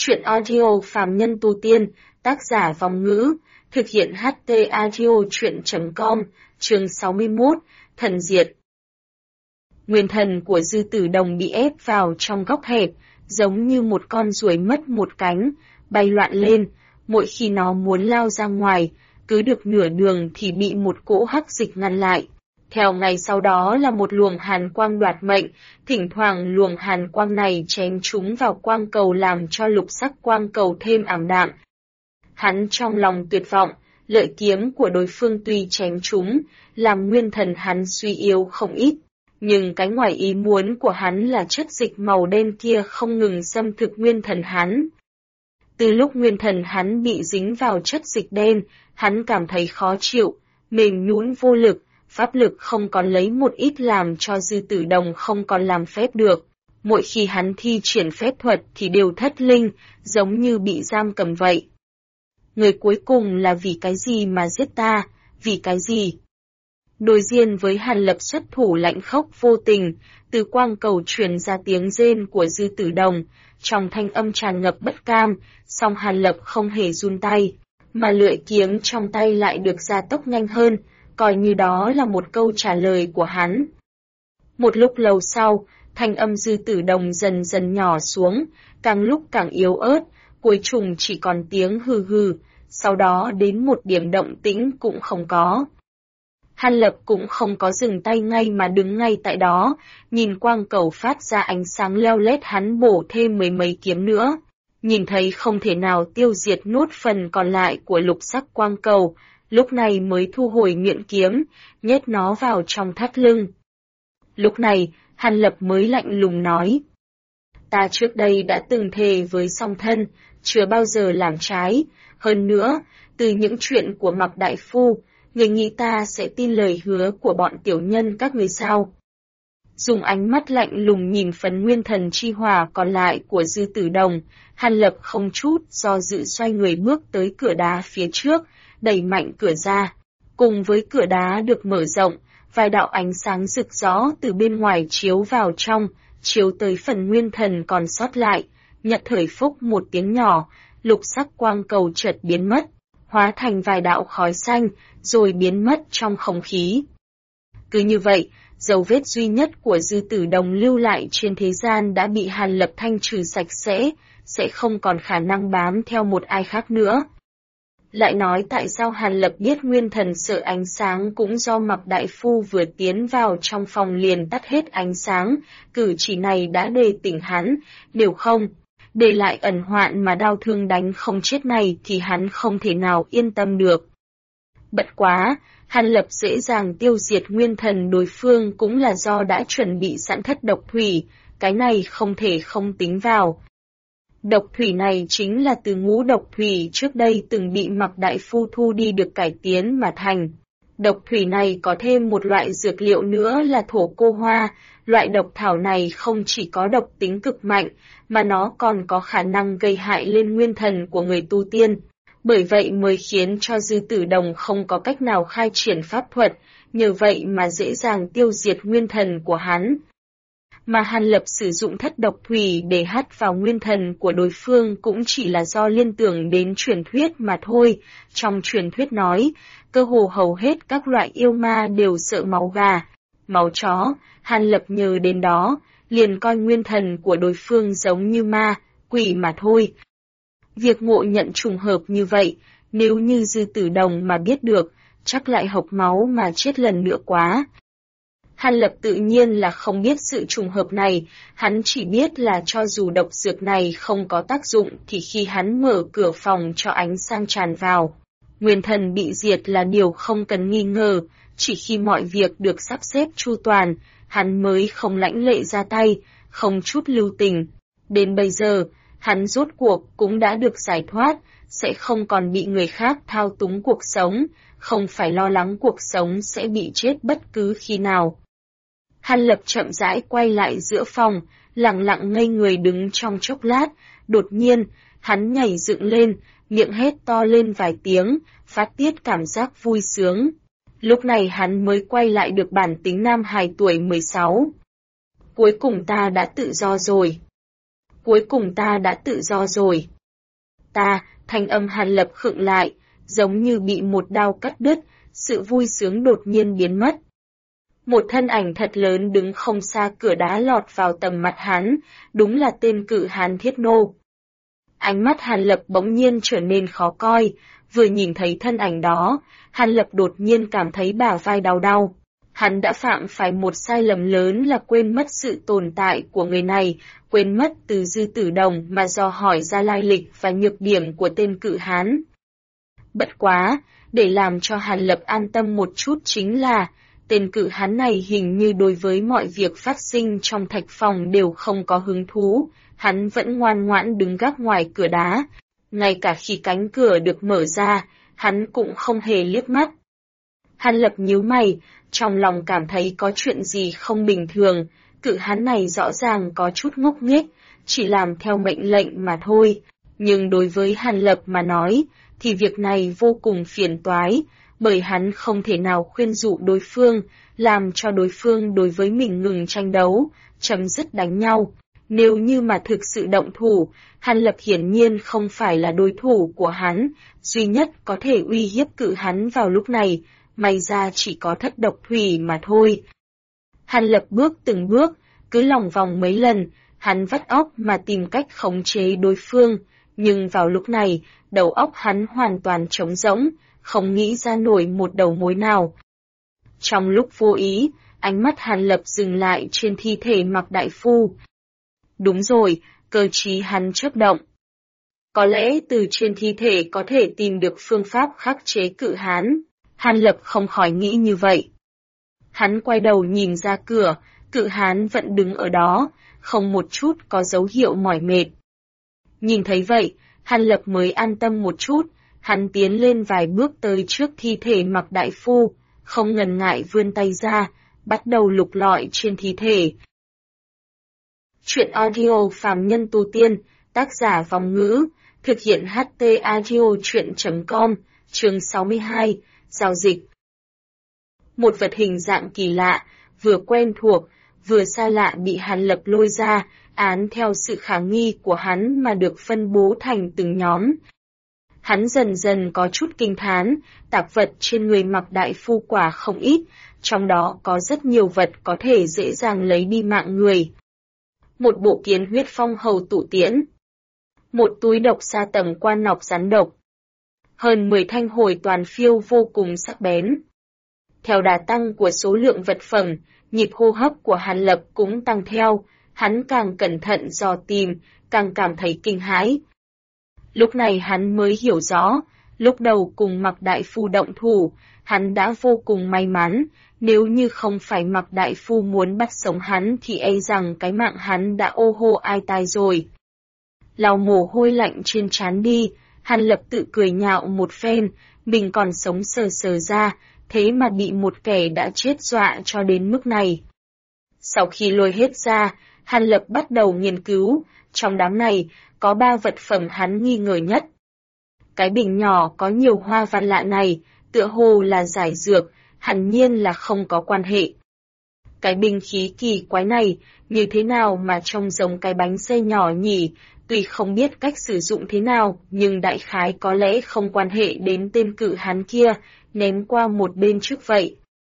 Truyện audio phàm nhân tu tiên, tác giả Vong Ngữ, thực hiện HT audio truyện.com, chương 61, Thần Diệt. Nguyên thần của Dư Tử Đồng bị ép vào trong góc hẹp, giống như một con ruồi mất một cánh, bay loạn lên, mỗi khi nó muốn lao ra ngoài, cứ được nửa đường thì bị một cỗ hắc dịch ngăn lại. Theo ngày sau đó là một luồng hàn quang đoạt mệnh, thỉnh thoảng luồng hàn quang này chém trúng vào quang cầu làm cho lục sắc quang cầu thêm ảm đạm. Hắn trong lòng tuyệt vọng, lợi kiếm của đối phương tuy chém trúng, làm nguyên thần hắn suy yếu không ít. Nhưng cái ngoài ý muốn của hắn là chất dịch màu đen kia không ngừng xâm thực nguyên thần hắn. Từ lúc nguyên thần hắn bị dính vào chất dịch đen, hắn cảm thấy khó chịu, mềm nhũn vô lực, pháp lực không còn lấy một ít làm cho Dư Tử Đồng không còn làm phép được. Mỗi khi hắn thi triển phép thuật thì đều thất linh, giống như bị giam cầm vậy. Người cuối cùng là vì cái gì mà giết ta, vì cái gì? Đối diện với Hàn Lập xuất thủ lạnh khốc vô tình, từ quang cầu truyền ra tiếng rên của Dư Tử Đồng, trong thanh âm tràn ngập bất cam, song Hàn Lập không hề run tay, mà lưỡi kiếm trong tay lại được gia tốc nhanh hơn, coi như đó là một câu trả lời của hắn. Một lúc lâu sau, thanh âm Dư Tử Đồng dần dần nhỏ xuống, càng lúc càng yếu ớt, cuối cùng chỉ còn tiếng hừ hừ, sau đó đến một điểm động tĩnh cũng không có. Hàn Lập cũng không có dừng tay ngay mà đứng ngay tại đó, nhìn quang cầu phát ra ánh sáng leo lét hắn bổ thêm mấy kiếm nữa. Nhìn thấy không thể nào tiêu diệt nốt phần còn lại của lục sắc quang cầu, lúc này mới thu hồi miệng kiếm, nhét nó vào trong thắt lưng. Lúc này, Hàn Lập mới lạnh lùng nói. Ta trước đây đã từng thề với song thân, chưa bao giờ làm trái, hơn nữa, từ những chuyện của Mạc Đại Phu, người nghĩ ta sẽ tin lời hứa của bọn tiểu nhân các người sao? Dùng ánh mắt lạnh lùng nhìn phần nguyên thần chi hỏa còn lại của Dư Tử Đồng, Hàn Lập không chút do dự xoay người bước tới cửa đá phía trước, đẩy mạnh cửa ra. Cùng với cửa đá được mở rộng, vài đạo ánh sáng rực rõ từ bên ngoài chiếu vào trong, chiếu tới phần nguyên thần còn sót lại, nhận thời phúc một tiếng nhỏ, lục sắc quang cầu chợt biến mất, hóa thành vài đạo khói xanh, rồi biến mất trong không khí. Cứ như vậy, dấu vết duy nhất của Dư Tử Đồng lưu lại trên thế gian đã bị Hàn Lập thanh trừ sạch sẽ không còn khả năng bám theo một ai khác nữa. Lại nói tại sao Hàn Lập biết nguyên thần sợ ánh sáng cũng do Mạc Đại Phu vừa tiến vào trong phòng liền tắt hết ánh sáng, cử chỉ này đã đề tỉnh hắn, nếu không, để lại ẩn hoạn mà đau thương đánh không chết này thì hắn không thể nào yên tâm được. Bất quá, Hàn Lập dễ dàng tiêu diệt nguyên thần đối phương cũng là do đã chuẩn bị sẵn thất độc thủy, cái này không thể không tính vào. Độc thủy này chính là từ ngũ độc thủy trước đây từng bị Mạc Đại Phu thu đi được cải tiến mà thành. Độc thủy này có thêm một loại dược liệu nữa là thổ cô hoa, loại độc thảo này không chỉ có độc tính cực mạnh, mà nó còn có khả năng gây hại lên nguyên thần của người tu tiên. Bởi vậy mới khiến cho Dư Tử Đồng không có cách nào khai triển pháp thuật, nhờ vậy mà dễ dàng tiêu diệt nguyên thần của hắn. Mà Hàn Lập sử dụng thất độc thủy để hắt vào nguyên thần của đối phương cũng chỉ là do liên tưởng đến truyền thuyết mà thôi. Trong truyền thuyết nói, cơ hồ hầu hết các loại yêu ma đều sợ máu gà, máu chó, Hàn Lập nhờ đến đó, liền coi nguyên thần của đối phương giống như ma, quỷ mà thôi. Việc ngộ nhận trùng hợp như vậy, nếu như Dư Tử Đồng mà biết được, chắc lại hộc máu mà chết lần nữa quá. Hàn Lập tự nhiên là không biết sự trùng hợp này, hắn chỉ biết là cho dù độc dược này không có tác dụng thì khi hắn mở cửa phòng cho ánh sáng tràn vào, nguyên thần bị diệt là điều không cần nghi ngờ, chỉ khi mọi việc được sắp xếp chu toàn, hắn mới không lãnh lệ ra tay, không chút lưu tình. Đến bây giờ, hắn rốt cuộc cũng đã được giải thoát, sẽ không còn bị người khác thao túng cuộc sống, không phải lo lắng cuộc sống sẽ bị chết bất cứ khi nào. Hàn Lập chậm rãi quay lại giữa phòng, lặng lặng ngây người đứng trong chốc lát, đột nhiên, hắn nhảy dựng lên, miệng hét to lên vài tiếng, phát tiết cảm giác vui sướng. Lúc này hắn mới quay lại được bản tính nam hài tuổi 16. Cuối cùng ta đã tự do rồi. cuối cùng ta đã tự do rồi. Thanh âm Hàn Lập khựng lại, giống như bị một đao cắt đứt, sự vui sướng đột nhiên biến mất. Một thân ảnh thật lớn đứng không xa cửa đá lọt vào tầm mặt hắn, đúng là tên Cự Hán Thiết Nô. Ánh mắt Hàn Lập bỗng nhiên trở nên khó coi, vừa nhìn thấy thân ảnh đó, Hàn Lập đột nhiên cảm thấy bả vai đau đau. Hắn đã phạm phải một sai lầm lớn là quên mất sự tồn tại của người này, quên mất từ Dư Tử Đồng mà dò hỏi ra lai lịch và nhược điểm của tên Cự Hán. Bất quá, để làm cho Hàn Lập an tâm một chút chính là, tên Cự Hán này hình như đối với mọi việc phát sinh trong thạch phòng đều không có hứng thú, hắn vẫn ngoan ngoãn đứng gác ngoài cửa đá. Ngay cả khi cánh cửa được mở ra, hắn cũng không hề liếc mắt. Hàn Lập nhíu mày, trong lòng cảm thấy có chuyện gì không bình thường, Cự Hán này rõ ràng có chút ngốc nghếch, chỉ làm theo mệnh lệnh mà thôi. Nhưng đối với Hàn Lập mà nói, thì việc này vô cùng phiền toái, bởi hắn không thể nào khuyên dụ đối phương, làm cho đối phương đối với mình ngừng tranh đấu, chấm dứt đánh nhau. Nếu như mà thực sự động thủ, Hàn Lập hiển nhiên không phải là đối thủ của hắn, duy nhất có thể uy hiếp Cự Hán vào lúc này, may ra chỉ có Thất Độc Thủy mà thôi. Hàn Lập bước từng bước, cứ lòng vòng mấy lần, hắn vắt óc mà tìm cách khống chế đối phương, nhưng vào lúc này, đầu óc hắn hoàn toàn trống rỗng, không nghĩ ra nổi một đầu mối nào. Trong lúc vô ý, ánh mắt Hàn Lập dừng lại trên thi thể Mạc Đại Phu. Đúng rồi, cơ trí hắn chớp động. Có lẽ từ trên thi thể có thể tìm được phương pháp khắc chế Cự Hán. Hàn Lập không khỏi nghĩ như vậy. Hắn quay đầu nhìn ra cửa, Cự Hán vẫn đứng ở đó, không một chút có dấu hiệu mỏi mệt. Nhìn thấy vậy, Hàn Lập mới an tâm một chút, hắn tiến lên vài bước tới trước thi thể Mạc Đại Phu, không ngần ngại vươn tay ra, bắt đầu lục lọi trên thi thể. Chuyện audio Phàm Nhân Tu Tiên, tác giả Vong Ngữ, thực hiện HT Audio Chuyện.com, chương 62, giao dịch. Một vật hình dạng kỳ lạ, vừa quen thuộc, vừa xa lạ bị Hàn Lập lôi ra, án theo sự khả nghi của hắn mà được phân bố thành từng nhóm. Hắn dần dần có chút kinh thán, tạp vật trên người Mạc Đại Phu quả không ít, trong đó có rất nhiều vật có thể dễ dàng lấy đi mạng người. Một bộ kiến huyết phong hầu tụ tiễn. Một túi độc sa tầm quan nọc rắn độc. Hơn 10 thanh hồi toàn phiêu vô cùng sắc bén. Theo đà tăng của số lượng vật phẩm, nhịp hô hấp của Hàn Lập cũng tăng theo, hắn càng cẩn thận dò tìm, càng cảm thấy kinh hãi. Lúc này hắn mới hiểu rõ, lúc đầu cùng Mạc Đại Phu động thủ, hắn đã vô cùng may mắn, nếu như không phải Mạc Đại Phu muốn bắt sống hắn thì e rằng cái mạng hắn đã ô hô ai tai rồi. Lau mồ hôi lạnh trên trán đi, Hàn Lập tự cười nhạo một phen, mình còn sống sờ sờ ra, thế mà bị một kẻ đã chết dọa cho đến mức này. Sau khi lôi hết ra, Hàn Lập bắt đầu nghiên cứu, trong đám này, có 3 vật phẩm hắn nghi ngờ nhất. Cái bình nhỏ có nhiều hoa văn lạ này, tựa hồ là giải dược, hẳn nhiên là không có quan hệ. Cái bình khí kỳ quái này, như thế nào mà trông giống cái bánh xe nhỏ nhỉ, tuy không biết cách sử dụng thế nào, nhưng đại khái có lẽ không quan hệ đến tên Cự Hán kia, ném qua một bên trước vậy.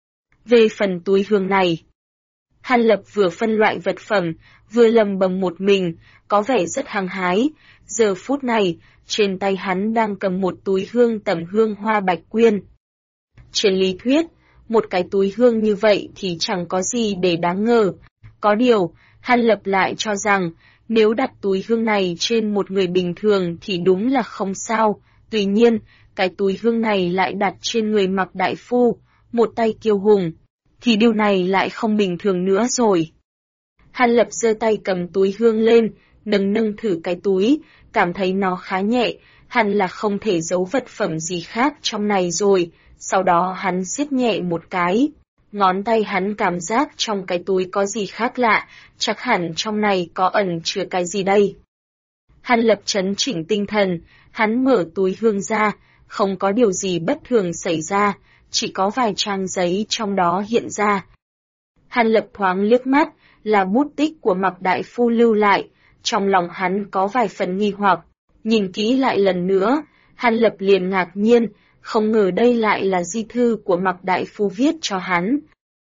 Về phần túi hương này, Hàn Lập vừa phân loại vật phẩm, vừa lầm bầm một mình, có vẻ rất hăng hái. Giờ phút này, trên tay hắn đang cầm một túi hương tẩm hương hoa bạch quyên. Trên lý thuyết, một cái túi hương như vậy thì chẳng có gì để đáng ngờ. Có điều, Hàn Lập lại cho rằng, nếu đặt túi hương này trên một người bình thường thì đúng là không sao. Tuy nhiên, cái túi hương này lại đặt trên người Mạc Đại Phu, một tay kiêu hùng, thì điều này lại không bình thường nữa rồi. Hàn Lập giơ tay cầm túi hương lên, nâng thử cái túi, cảm thấy nó khá nhẹ, hẳn là không thể giấu vật phẩm gì khác trong này rồi. Sau đó hắn siết nhẹ một cái, ngón tay hắn cảm giác trong cái túi có gì khác lạ, chắc hẳn trong này có ẩn chứa cái gì đây. Hàn Lập trấn chỉnh tinh thần, hắn mở túi hương ra, không có điều gì bất thường xảy ra, chỉ có vài trang giấy trong đó hiện ra. Hàn Lập thoáng liếc mắt, là bút tích của Mạc Đại Phu lưu lại, Trong lòng hắn có vài phần nghi hoặc, nhìn kỹ lại lần nữa, Hàn Lập liền ngạc nhiên, không ngờ đây lại là di thư của Mạc Đại Phu viết cho hắn.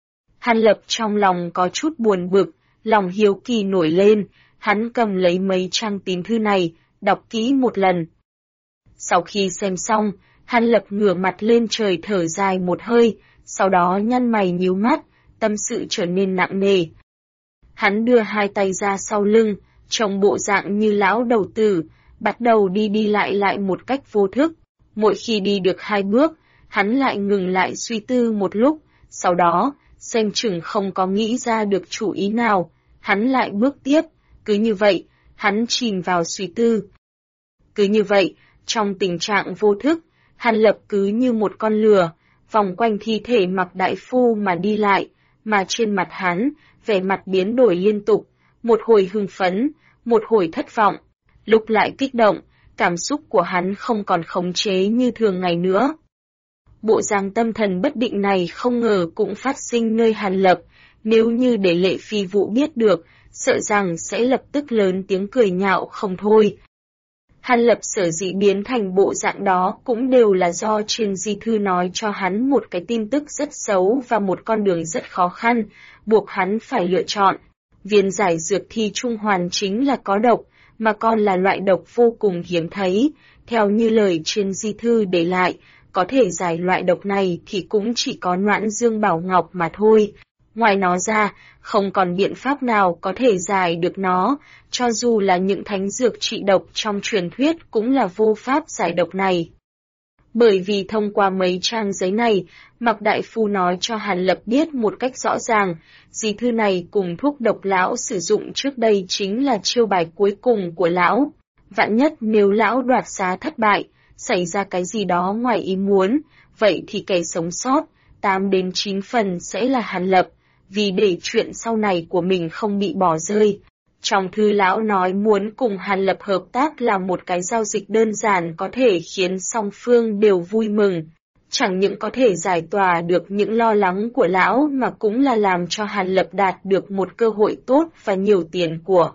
Hàn Lập trong lòng có chút buồn bực, lòng hiếu kỳ nổi lên, hắn cầm lấy mấy trang tín thư này, đọc kỹ một lần. Sau khi xem xong, Hàn Lập ngửa mặt lên trời thở dài một hơi, sau đó nhăn mày nhíu mắt, tâm sự trở nên nặng nề. Hắn đưa hai tay ra sau lưng, trông bộ dạng như lão đầu tử, bắt đầu đi lại một cách vô thức. Mỗi khi đi được 2 bước, hắn lại ngừng lại suy tư một lúc, sau đó, xem chừng không có nghĩ ra được chủ ý nào, hắn lại bước tiếp, cứ như vậy, hắn chìm vào suy tư. Cứ như vậy, trong tình trạng vô thức, Hàn Lập cứ như một con lừa, vòng quanh thi thể Mạc Đại Phu mà đi lại, mà trên mặt hắn, vẻ mặt biến đổi liên tục, một hồi hưng phấn, một hồi thất vọng, lúc lại kích động, cảm xúc của hắn không còn khống chế như thường ngày nữa. Bộ dáng tâm thần bất định này không ngờ cũng phát sinh nơi Hàn Lập, nếu như để Lệ Phi Vũ biết được, sợ rằng sẽ lập tức lớn tiếng cười nhạo không thôi. Hàn Lập sở dĩ biến thành bộ dạng đó cũng đều là do trên di thư nói cho hắn một cái tin tức rất xấu và một con đường rất khó khăn, buộc hắn phải lựa chọn. Viên giải dược thi trung hoàn chính là có độc, mà còn là loại độc vô cùng hiếm thấy, theo như lời trên di thư để lại, có thể giải loại độc này thì cũng chỉ có Noãn Dương Bảo Ngọc mà thôi. Ngoài nó ra, không còn biện pháp nào có thể giải được nó, cho dù là những thánh dược trị độc trong truyền thuyết cũng là vô pháp giải độc này. Bởi vì thông qua mấy trang giấy này, Mạc Đại Phu nói cho Hàn Lập biết một cách rõ ràng, di thư này cùng thuốc độc lão sử dụng trước đây chính là chiêu bài cuối cùng của lão. Vạn nhất nếu lão đoạt xá thất bại, xảy ra cái gì đó ngoài ý muốn, vậy thì kẻ sống sót, 8 đến 9 phần sẽ là Hàn Lập, vì để chuyện sau này của mình không bị bỏ rơi. Trong thư lão nói muốn cùng Hàn Lập hợp tác là một cái giao dịch đơn giản có thể khiến song phương đều vui mừng. Chẳng những có thể giải tỏa được những lo lắng của lão mà cũng là làm cho Hàn Lập đạt được một cơ hội tốt và nhiều tiền của.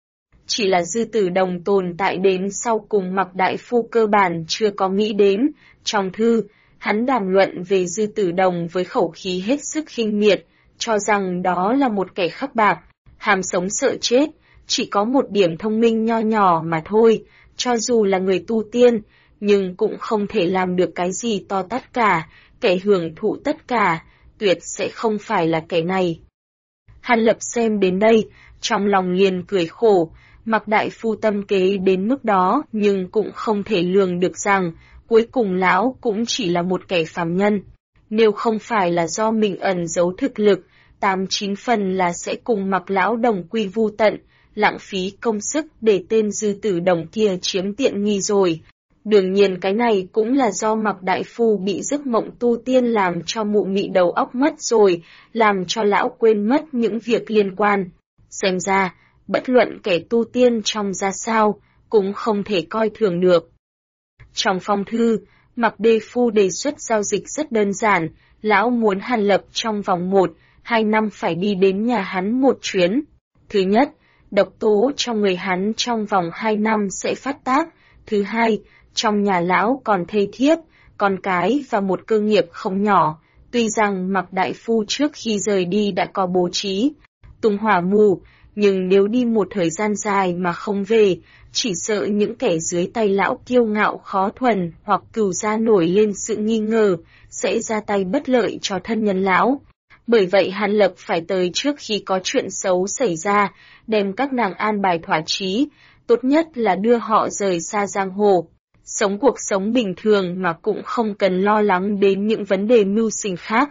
Chỉ là Dư Tử Đồng tồn tại đến sau cùng Mạc Đại Phu cơ bản chưa có nghĩ đến. Trong thư, hắn đàm luận về Dư Tử Đồng với khẩu khí hết sức khinh miệt, cho rằng đó là một kẻ khắc bạc, hàm sống sợ chết, chỉ có một điểm thông minh nho nhỏ mà thôi, cho dù là người tu tiên, nhưng cũng không thể làm được cái gì to tát cả, kẻ hưởng thụ tất cả, tuyệt sẽ không phải là kẻ này. Hàn Lập xem đến đây, trong lòng liền cười khổ, Mạc Đại Phu tâm kế đến mức đó nhưng cũng không thể lường được rằng, cuối cùng lão cũng chỉ là một kẻ phàm nhân. Nếu không phải là do mình ẩn giấu thực lực, 8-9 phần là sẽ cùng Mạc lão đồng quy vu tận, lãng phí công sức để tên Dư Tử Đồng kia chiếm tiện nghi rồi. Đương nhiên cái này cũng là do Mạc Đại Phu bị giấc mộng tu tiên làm cho mụ mị đầu óc mất rồi, làm cho lão quên mất những việc liên quan. Xem ra, bất luận kẻ tu tiên trong ra sao, cũng không thể coi thường được. Trong phong thư, Mạc Đại Phu đề xuất giao dịch rất đơn giản, lão muốn Hàn Lập trong vòng 1-2 năm phải đi đến nhà hắn một chuyến. Thứ nhất, độc tố trong người hắn trong vòng 2 năm sẽ phát tác. Thứ hai, trong nhà lão còn thê thiếp, con cái và một cơ nghiệp không nhỏ. Tuy rằng Mạc Đại Phu trước khi rời đi đã có bố trí tung hỏa mù, nhưng nếu đi một thời gian dài mà không về, chỉ sợ những kẻ dưới tay lão kiêu ngạo khó thuần hoặc cừu gia nổi lên sự nghi ngờ, sẽ ra tay bất lợi cho thân nhân lão. Bởi vậy Hàn Lập phải tới trước khi có chuyện xấu xảy ra, đem các nàng an bài thỏa chí, tốt nhất là đưa họ rời xa giang hồ, sống cuộc sống bình thường mà cũng không cần lo lắng đến những vấn đề mưu sinh khác.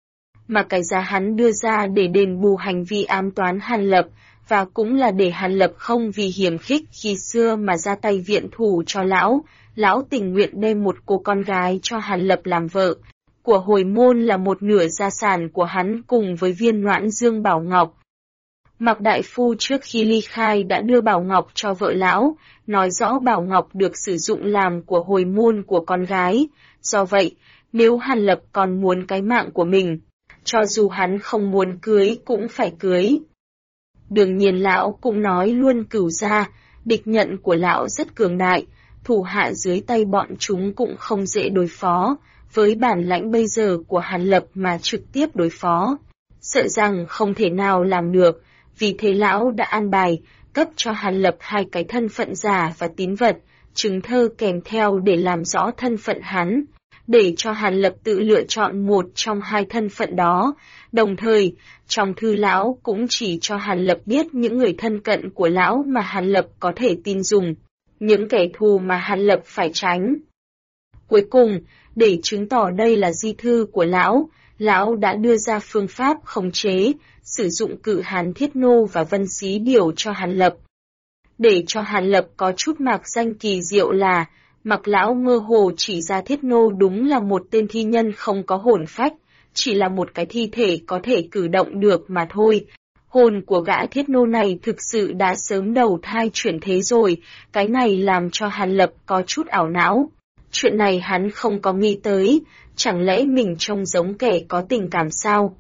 Mà cái giá hắn đưa ra để đền bù hành vi ám toán Hàn Lập, và cũng là để Hàn Lập không vì hiềm khích khi xưa mà ra tay viện thủ cho lão tình nguyện đem một cô con gái cho Hàn Lập làm vợ. Của hồi môn là một nửa gia sản của hắn cùng với viên Noãn Dương Bảo Ngọc. Mạc Đại Phu trước khi ly khai đã đưa Bảo Ngọc cho vợ lão, nói rõ Bảo Ngọc được sử dụng làm của hồi môn của con gái. Do vậy, nếu Hàn Lập còn muốn cái mạng của mình, cho dù hắn không muốn cưới cũng phải cưới. Đương nhiên lão cũng nói luôn Cửu gia, địch nhận của lão rất cường đại, thủ hạ dưới tay bọn chúng cũng không dễ đối phó, với bản lãnh bây giờ của Hàn Lập mà trực tiếp đối phó. Sợ rằng không thể nào làm được, vì thế lão đã an bài, cấp cho Hàn Lập 2 cái thân phận giả và tín vật, chứng thơ kèm theo để làm rõ thân phận hắn, để cho Hàn Lập tự lựa chọn một trong 2 thân phận đó. Đồng thời, trong thư lão cũng chỉ cho Hàn Lập biết những người thân cận của lão mà Hàn Lập có thể tin dùng, những kẻ thù mà Hàn Lập phải tránh. Cuối cùng, để chứng tỏ đây là di thư của lão đã đưa ra phương pháp khống chế, sử dụng Cự Hán Thiết Nô và Vân Xí Điểu cho Hàn Lập. Để cho Hàn Lập có chút mạc danh kỳ diệu là, mặc lão mơ hồ chỉ ra Thiết Nô đúng là một tên thi nhân không có hồn phách, chỉ là một cái thi thể có thể cử động được mà thôi. Hồn của gã Thiết Nô này thực sự đã sớm đầu thai chuyển thế rồi, cái này làm cho Hàn Lập có chút ảo não. Chuyện này hắn không có nghĩ tới, chẳng lẽ mình trông giống kẻ có tình cảm sao?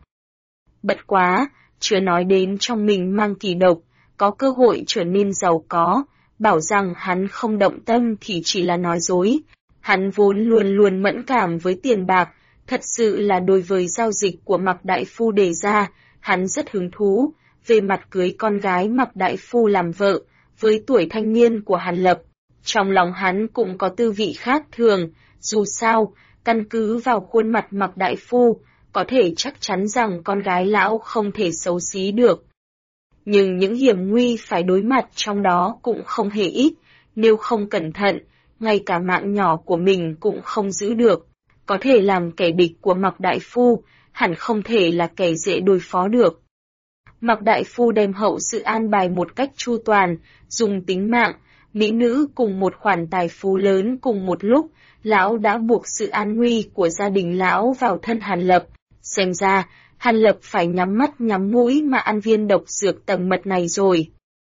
Bất quá, chưa nói đến trong mình mang kỳ độc, có cơ hội trở nên giàu có, bảo rằng hắn không động tâm thì chỉ là nói dối. Hắn vốn luôn luôn mẫn cảm với tiền bạc, thật sự là đối với giao dịch của Mạc Đại Phu đề ra, hắn rất hứng thú, về mặt cưới con gái Mạc Đại Phu làm vợ, với tuổi thanh niên của Hàn Lập. Trong lòng hắn cũng có tư vị khác thường, dù sao, căn cứ vào khuôn mặt Mạc Đại Phu, có thể chắc chắn rằng con gái lão không thể xấu xí được. Nhưng những hiểm nguy phải đối mặt trong đó cũng không hề ít, nếu không cẩn thận, ngay cả mạng nhỏ của mình cũng không giữ được. Có thể làm kẻ địch của Mạc Đại Phu, hẳn không thể là kẻ dễ đối phó được. Mạc Đại Phu đem hậu sự an bài một cách chu toàn, dùng tính mạng, mỹ nữ cùng một khoản tài phú lớn cùng một lúc, lão đã buộc sự an nguy của gia đình lão vào thân Hàn Lập. Xem ra, Hàn Lập phải nhắm mắt nhắm mũi mà ăn viên độc dược tầng mật này rồi.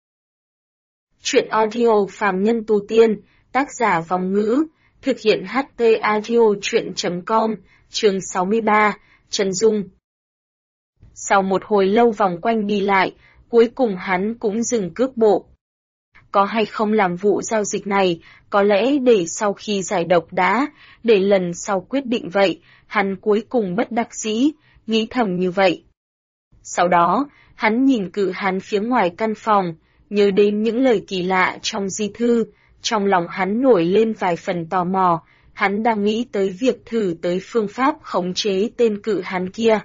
Chuyện audio phàm nhân tu tiên, tác giả Vòng Ngữ, thực hiện HT audio chuyện.com, chương 63, Trần Dung. Sau một hồi lâu vòng quanh đi lại, cuối cùng hắn cũng dừng cước bộ. Có hay không làm vụ giao dịch này, có lẽ để sau khi giải độc đã, để lần sau quyết định vậy, hắn cuối cùng bất đắc dĩ, nghĩ thầm như vậy. Sau đó, hắn nhìn Cự Hán phía ngoài căn phòng, nhớ đến những lời kỳ lạ trong di thư, trong lòng hắn nổi lên vài phần tò mò, hắn đang nghĩ tới việc thử tới phương pháp khống chế tên Cự Hán kia.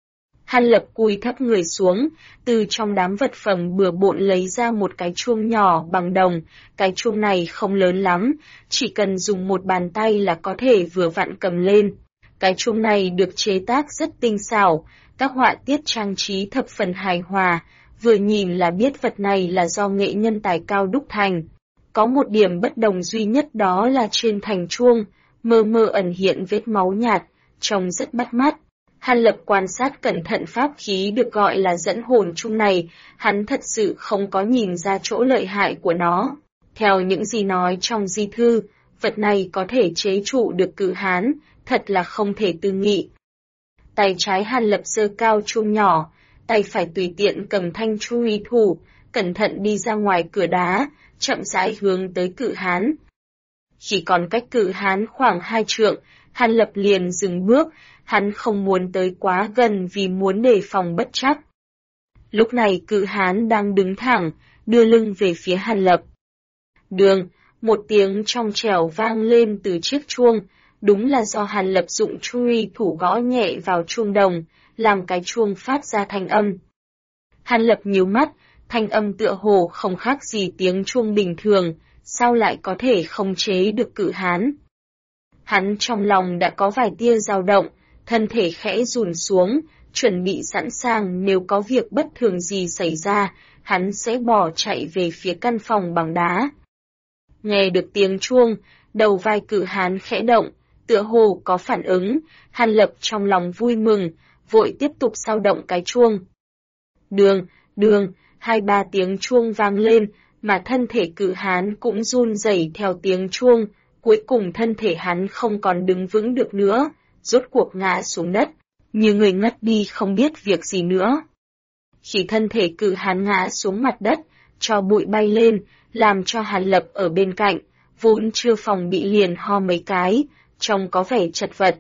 Hàn Lập cúi thấp người xuống, từ trong đám vật phẩm bừa bộn lấy ra một cái chuông nhỏ bằng đồng, cái chuông này không lớn lắm, chỉ cần dùng một bàn tay là có thể vừa vặn cầm lên. Cái chuông này được chế tác rất tinh xảo, các họa tiết trang trí thập phần hài hòa, vừa nhìn là biết vật này là do nghệ nhân tài cao đúc thành. Có một điểm bất đồng duy nhất đó là trên thành chuông, mơ mơ ẩn hiện vết máu nhạt, trông rất bắt mắt. Hàn Lập quan sát cẩn thận pháp khí được gọi là dẫn hồn chuông này, hắn thật sự không có nhìn ra chỗ lợi hại của nó. Theo những gì nói trong di thư, vật này có thể chế trụ được Cự Hán, thật là không thể tư nghị. Tay trái Hàn Lập giơ cao chuông nhỏ, tay phải tùy tiện cầm thanh chu uy thủ, cẩn thận đi ra ngoài cửa đá, chậm rãi hướng tới Cự Hán. Chỉ còn cách Cự Hán khoảng 2 trượng, Hàn Lập liền dừng bước, hắn không muốn tới quá gần vì muốn đề phòng bất trắc. Lúc này Cự Hán đang đứng thẳng, đưa lưng về phía Hàn Lập. Đường, một tiếng trong trẻo vang lên từ chiếc chuông, đúng là do Hàn Lập dụng chu uy thủ gõ nhẹ vào chuông đồng, làm cái chuông phát ra thanh âm. Hàn Lập nhíu mắt, thanh âm tựa hồ không khác gì tiếng chuông bình thường, sao lại có thể khống chế được Cự Hán. Hắn trong lòng đã có vài tia dao động, thân thể khẽ rùn xuống, chuẩn bị sẵn sàng nếu có việc bất thường gì xảy ra, hắn sẽ bỏ chạy về phía căn phòng bằng đá. Nghe được tiếng chuông, đầu vai Cự Hán khẽ động, tựa hồ có phản ứng, Hàn Lập trong lòng vui mừng, vội tiếp tục sao động cái chuông. Đường, 2-3 tiếng chuông vang lên, mà thân thể Cự Hán cũng run rẩy theo tiếng chuông, cuối cùng thân thể hắn không còn đứng vững được nữa, rốt cuộc ngã xuống đất, như người ngất đi không biết việc gì nữa. khi thân thể Cự Hán ngã xuống mặt đất, cho bụi bay lên, làm cho Hàn Lập ở bên cạnh, vốn chưa phòng bị liền ho mấy cái, trông có vẻ chật vật.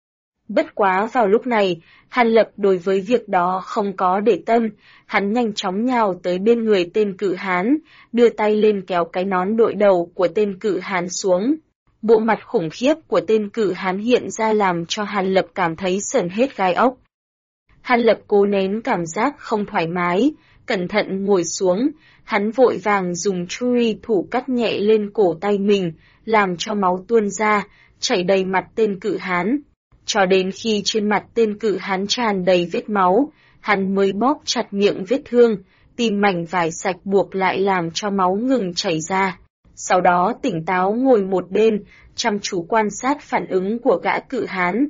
Bất quá vào lúc này, Hàn Lập đối với việc đó không có để tâm, hắn nhanh chóng nhào tới bên người tên Cự Hán, đưa tay lên kéo cái nón đội đầu của tên Cự Hán xuống. Bộ mặt khủng khiếp của tên Cự Hán hiện ra làm cho Hàn Lập cảm thấy sởn hết gai ốc. Hàn Lập cố nén cảm giác không thoải mái, cẩn thận ngồi xuống, hắn vội vàng dùng truy thủ cắt nhẹ lên cổ tay mình, làm cho máu tuôn ra, chảy đầy mặt tên Cự Hán. Cho đến khi trên mặt tên Cự Hán tràn đầy vết máu, hắn mới bóp chặt miệng vết thương, tìm mảnh vải sạch buộc lại làm cho máu ngừng chảy ra. Sau đó tỉnh táo ngồi một bên, chăm chú quan sát phản ứng của gã Cự Hán.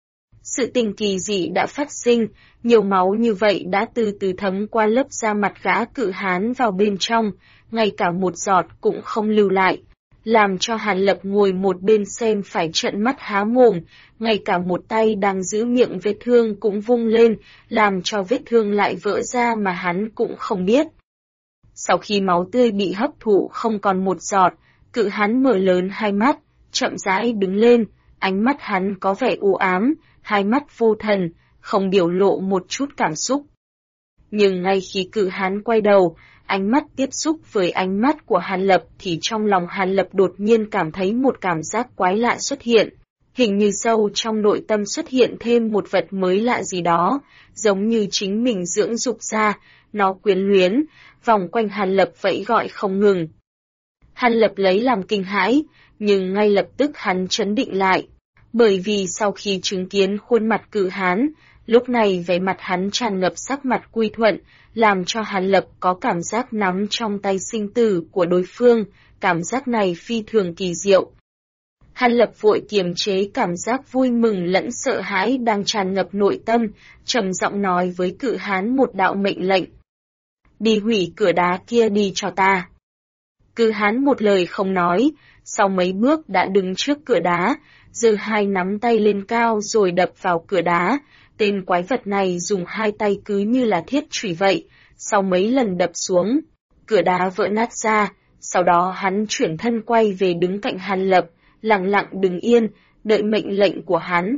Sự tình kỳ dị đã phát sinh, nhiều máu như vậy đã từ từ thấm qua lớp da mặt gã Cự Hán vào bên trong, ngay cả một giọt cũng không lưu lại, làm cho Hàn Lập ngồi một bên xem phải trợn mắt há mồm, ngay cả một tay đang giữ miệng vết thương cũng vung lên, làm cho vết thương lại vỡ ra mà hắn cũng không biết. Sau khi máu tươi bị hấp thụ không còn một giọt, Cự Hán mở lớn hai mắt, chậm rãi đứng lên, ánh mắt hắn có vẻ u ám, hai mắt vô thần, không biểu lộ một chút cảm xúc. Nhưng ngay khi Cự Hán quay đầu, ánh mắt tiếp xúc với ánh mắt của Hàn Lập thì trong lòng Hàn Lập đột nhiên cảm thấy một cảm giác quái lạ xuất hiện. Hình như sâu trong nội tâm xuất hiện thêm một vật mới lạ gì đó, giống như chính mình dưỡng dục ra, nó quyến luyến, vòng quanh Hàn Lập vẫy gọi không ngừng. Hàn Lập lấy làm kinh hãi, nhưng ngay lập tức hắn trấn định lại, bởi vì sau khi chứng kiến khuôn mặt Cự Hán, lúc này vẻ mặt hắn tràn ngập sắc mặt quy thuận, làm cho Hàn Lập có cảm giác nắm trong tay sinh tử của đối phương, cảm giác này phi thường kỳ diệu. Hàn Lập vội kiềm chế cảm giác vui mừng lẫn sợ hãi đang tràn ngập nội tâm, trầm giọng nói với Cự Hán một đạo mệnh lệnh. Đi hủy cửa đá kia đi cho ta. Cự Hán một lời không nói, sau mấy bước đã đứng trước cửa đá, giơ hai nắm tay lên cao rồi đập vào cửa đá. Tên quái vật này dùng hai tay cứ như là thiết chủy vậy, sau mấy lần đập xuống, cửa đá vỡ nát ra, sau đó hắn chuyển thân quay về đứng cạnh Hàn Lập, lặng lặng đứng yên, đợi mệnh lệnh của hắn.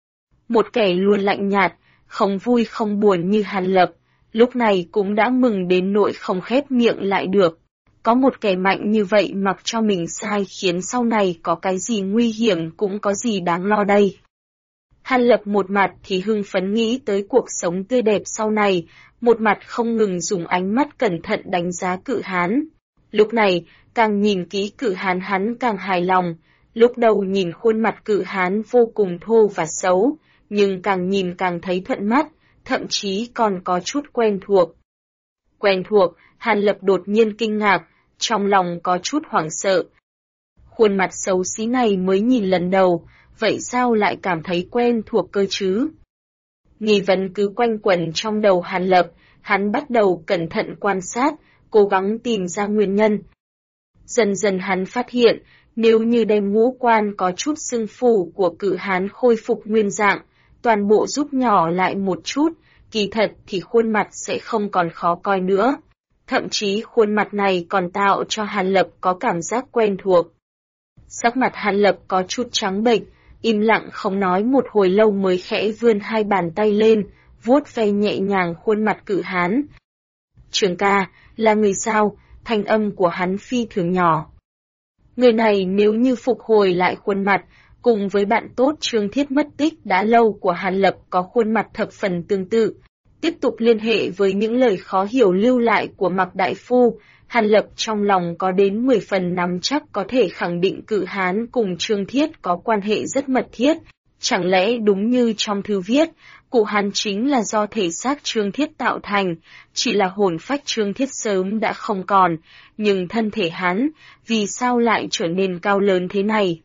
Một kẻ luôn lạnh nhạt, không vui không buồn như Hàn Lập, lúc này cũng đã mừng đến nỗi không khép miệng lại được. Có một kẻ mạnh như vậy mặc cho mình sai khiến sau này có cái gì nguy hiểm cũng có gì đáng lo đây. Hàn Lập một mặt thì hưng phấn nghĩ tới cuộc sống tươi đẹp sau này, một mặt không ngừng dùng ánh mắt cẩn thận đánh giá Cự Hán. Lúc này, càng nhìn kỹ Cự Hán hắn càng hài lòng, lúc đầu nhìn khuôn mặt Cự Hán vô cùng thô và xấu, nhưng càng nhìn càng thấy thuận mắt, thậm chí còn có chút quen thuộc. Quen thuộc, Hàn Lập đột nhiên kinh ngạc, trong lòng có chút hoảng sợ. Khuôn mặt xấu xí này mới nhìn lần đầu, vậy sao lại cảm thấy quen thuộc cơ chứ? Nghi vấn cứ quanh quẩn trong đầu Hàn Lập, hắn bắt đầu cẩn thận quan sát, cố gắng tìm ra nguyên nhân. Dần dần hắn phát hiện, nếu như đem ngũ quan có chút sưng phù của Cự Hán khôi phục nguyên dạng, toàn bộ rút nhỏ lại một chút, kỳ thật thì khuôn mặt sẽ không còn khó coi nữa. Thậm chí khuôn mặt này còn tạo cho Hàn Lập có cảm giác quen thuộc. Sắc mặt Hàn Lập có chút trắng bệch, im lặng không nói một hồi lâu mới khẽ vươn hai bàn tay lên, vuốt ve nhẹ nhàng khuôn mặt Cự Hán. Trường ca, là người sao? Thanh âm của hắn phi thường nhỏ. Người này nếu như phục hồi lại khuôn mặt, cùng với bạn tốt Trương Thiết mất tích đã lâu của Hàn Lập có khuôn mặt thập phần tương tự. Tiếp tục liên hệ với những lời khó hiểu lưu lại của Mạc Đại Phu, Hàn Lập trong lòng có đến 10 phần nắm chắc có thể khẳng định Cự Hán cùng Trương Thiết có quan hệ rất mật thiết. Chẳng lẽ đúng như trong thư viết, cụ Hán chính là do thể xác Trương Thiết tạo thành, chỉ là hồn phách Trương Thiết sớm đã không còn, nhưng thân thể hắn, vì sao lại trở nên cao lớn thế này?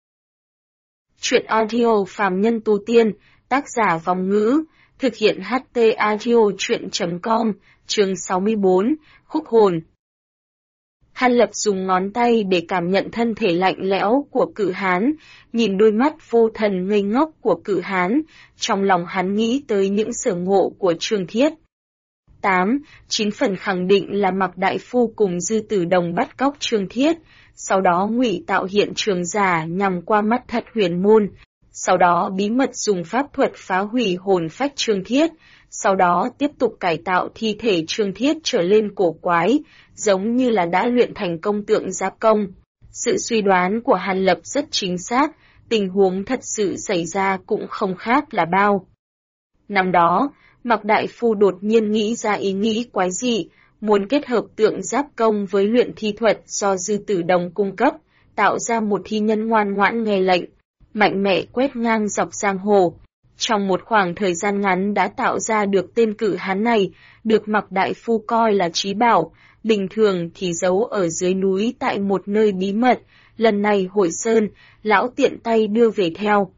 Chuyện audio phàm nhân tu tiên, tác giả Vong Ngữ, thực hiện HT Audio Chuyện.com, chương 64, Khúc Hồn. Hàn Lập dùng ngón tay để cảm nhận thân thể lạnh lẽo của Cự Hán, nhìn đôi mắt vô thần ngây ngốc của Cự Hán, trong lòng hắn nghĩ tới những sở ngộ của Trương Thiết. 9 phần khẳng định là Mạc Đại Phu cùng Dư Tử Đồng bắt cóc Trương Thiết, sau đó ngụy tạo hiện trường giả nhằm qua mắt thật huyền môn, sau đó bí mật dùng pháp thuật phá hủy hồn phách Trương Thiết, sau đó tiếp tục cải tạo thi thể Trương Thiết trở lên cổ quái, giống như là đã luyện thành công tượng giáp công. Sự suy đoán của Hàn Lập rất chính xác, tình huống thật sự xảy ra cũng không khác là bao. Năm đó, Mạc Đại Phu đột nhiên nghĩ ra ý nghĩ quái dị, muốn kết hợp tượng giáp công với luyện thi thuật do Dư Tử Đồng cung cấp, tạo ra một thi nhân ngoan ngoãn nghe lệnh, mạnh mẽ quét ngang dọc giang hồ. Trong một khoảng thời gian ngắn đã tạo ra được tên cự hán này, được Mạc Đại Phu coi là trí bảo, bình thường thì giấu ở dưới núi tại một nơi bí mật, lần này hội sơn, lão tiện tay đưa về theo.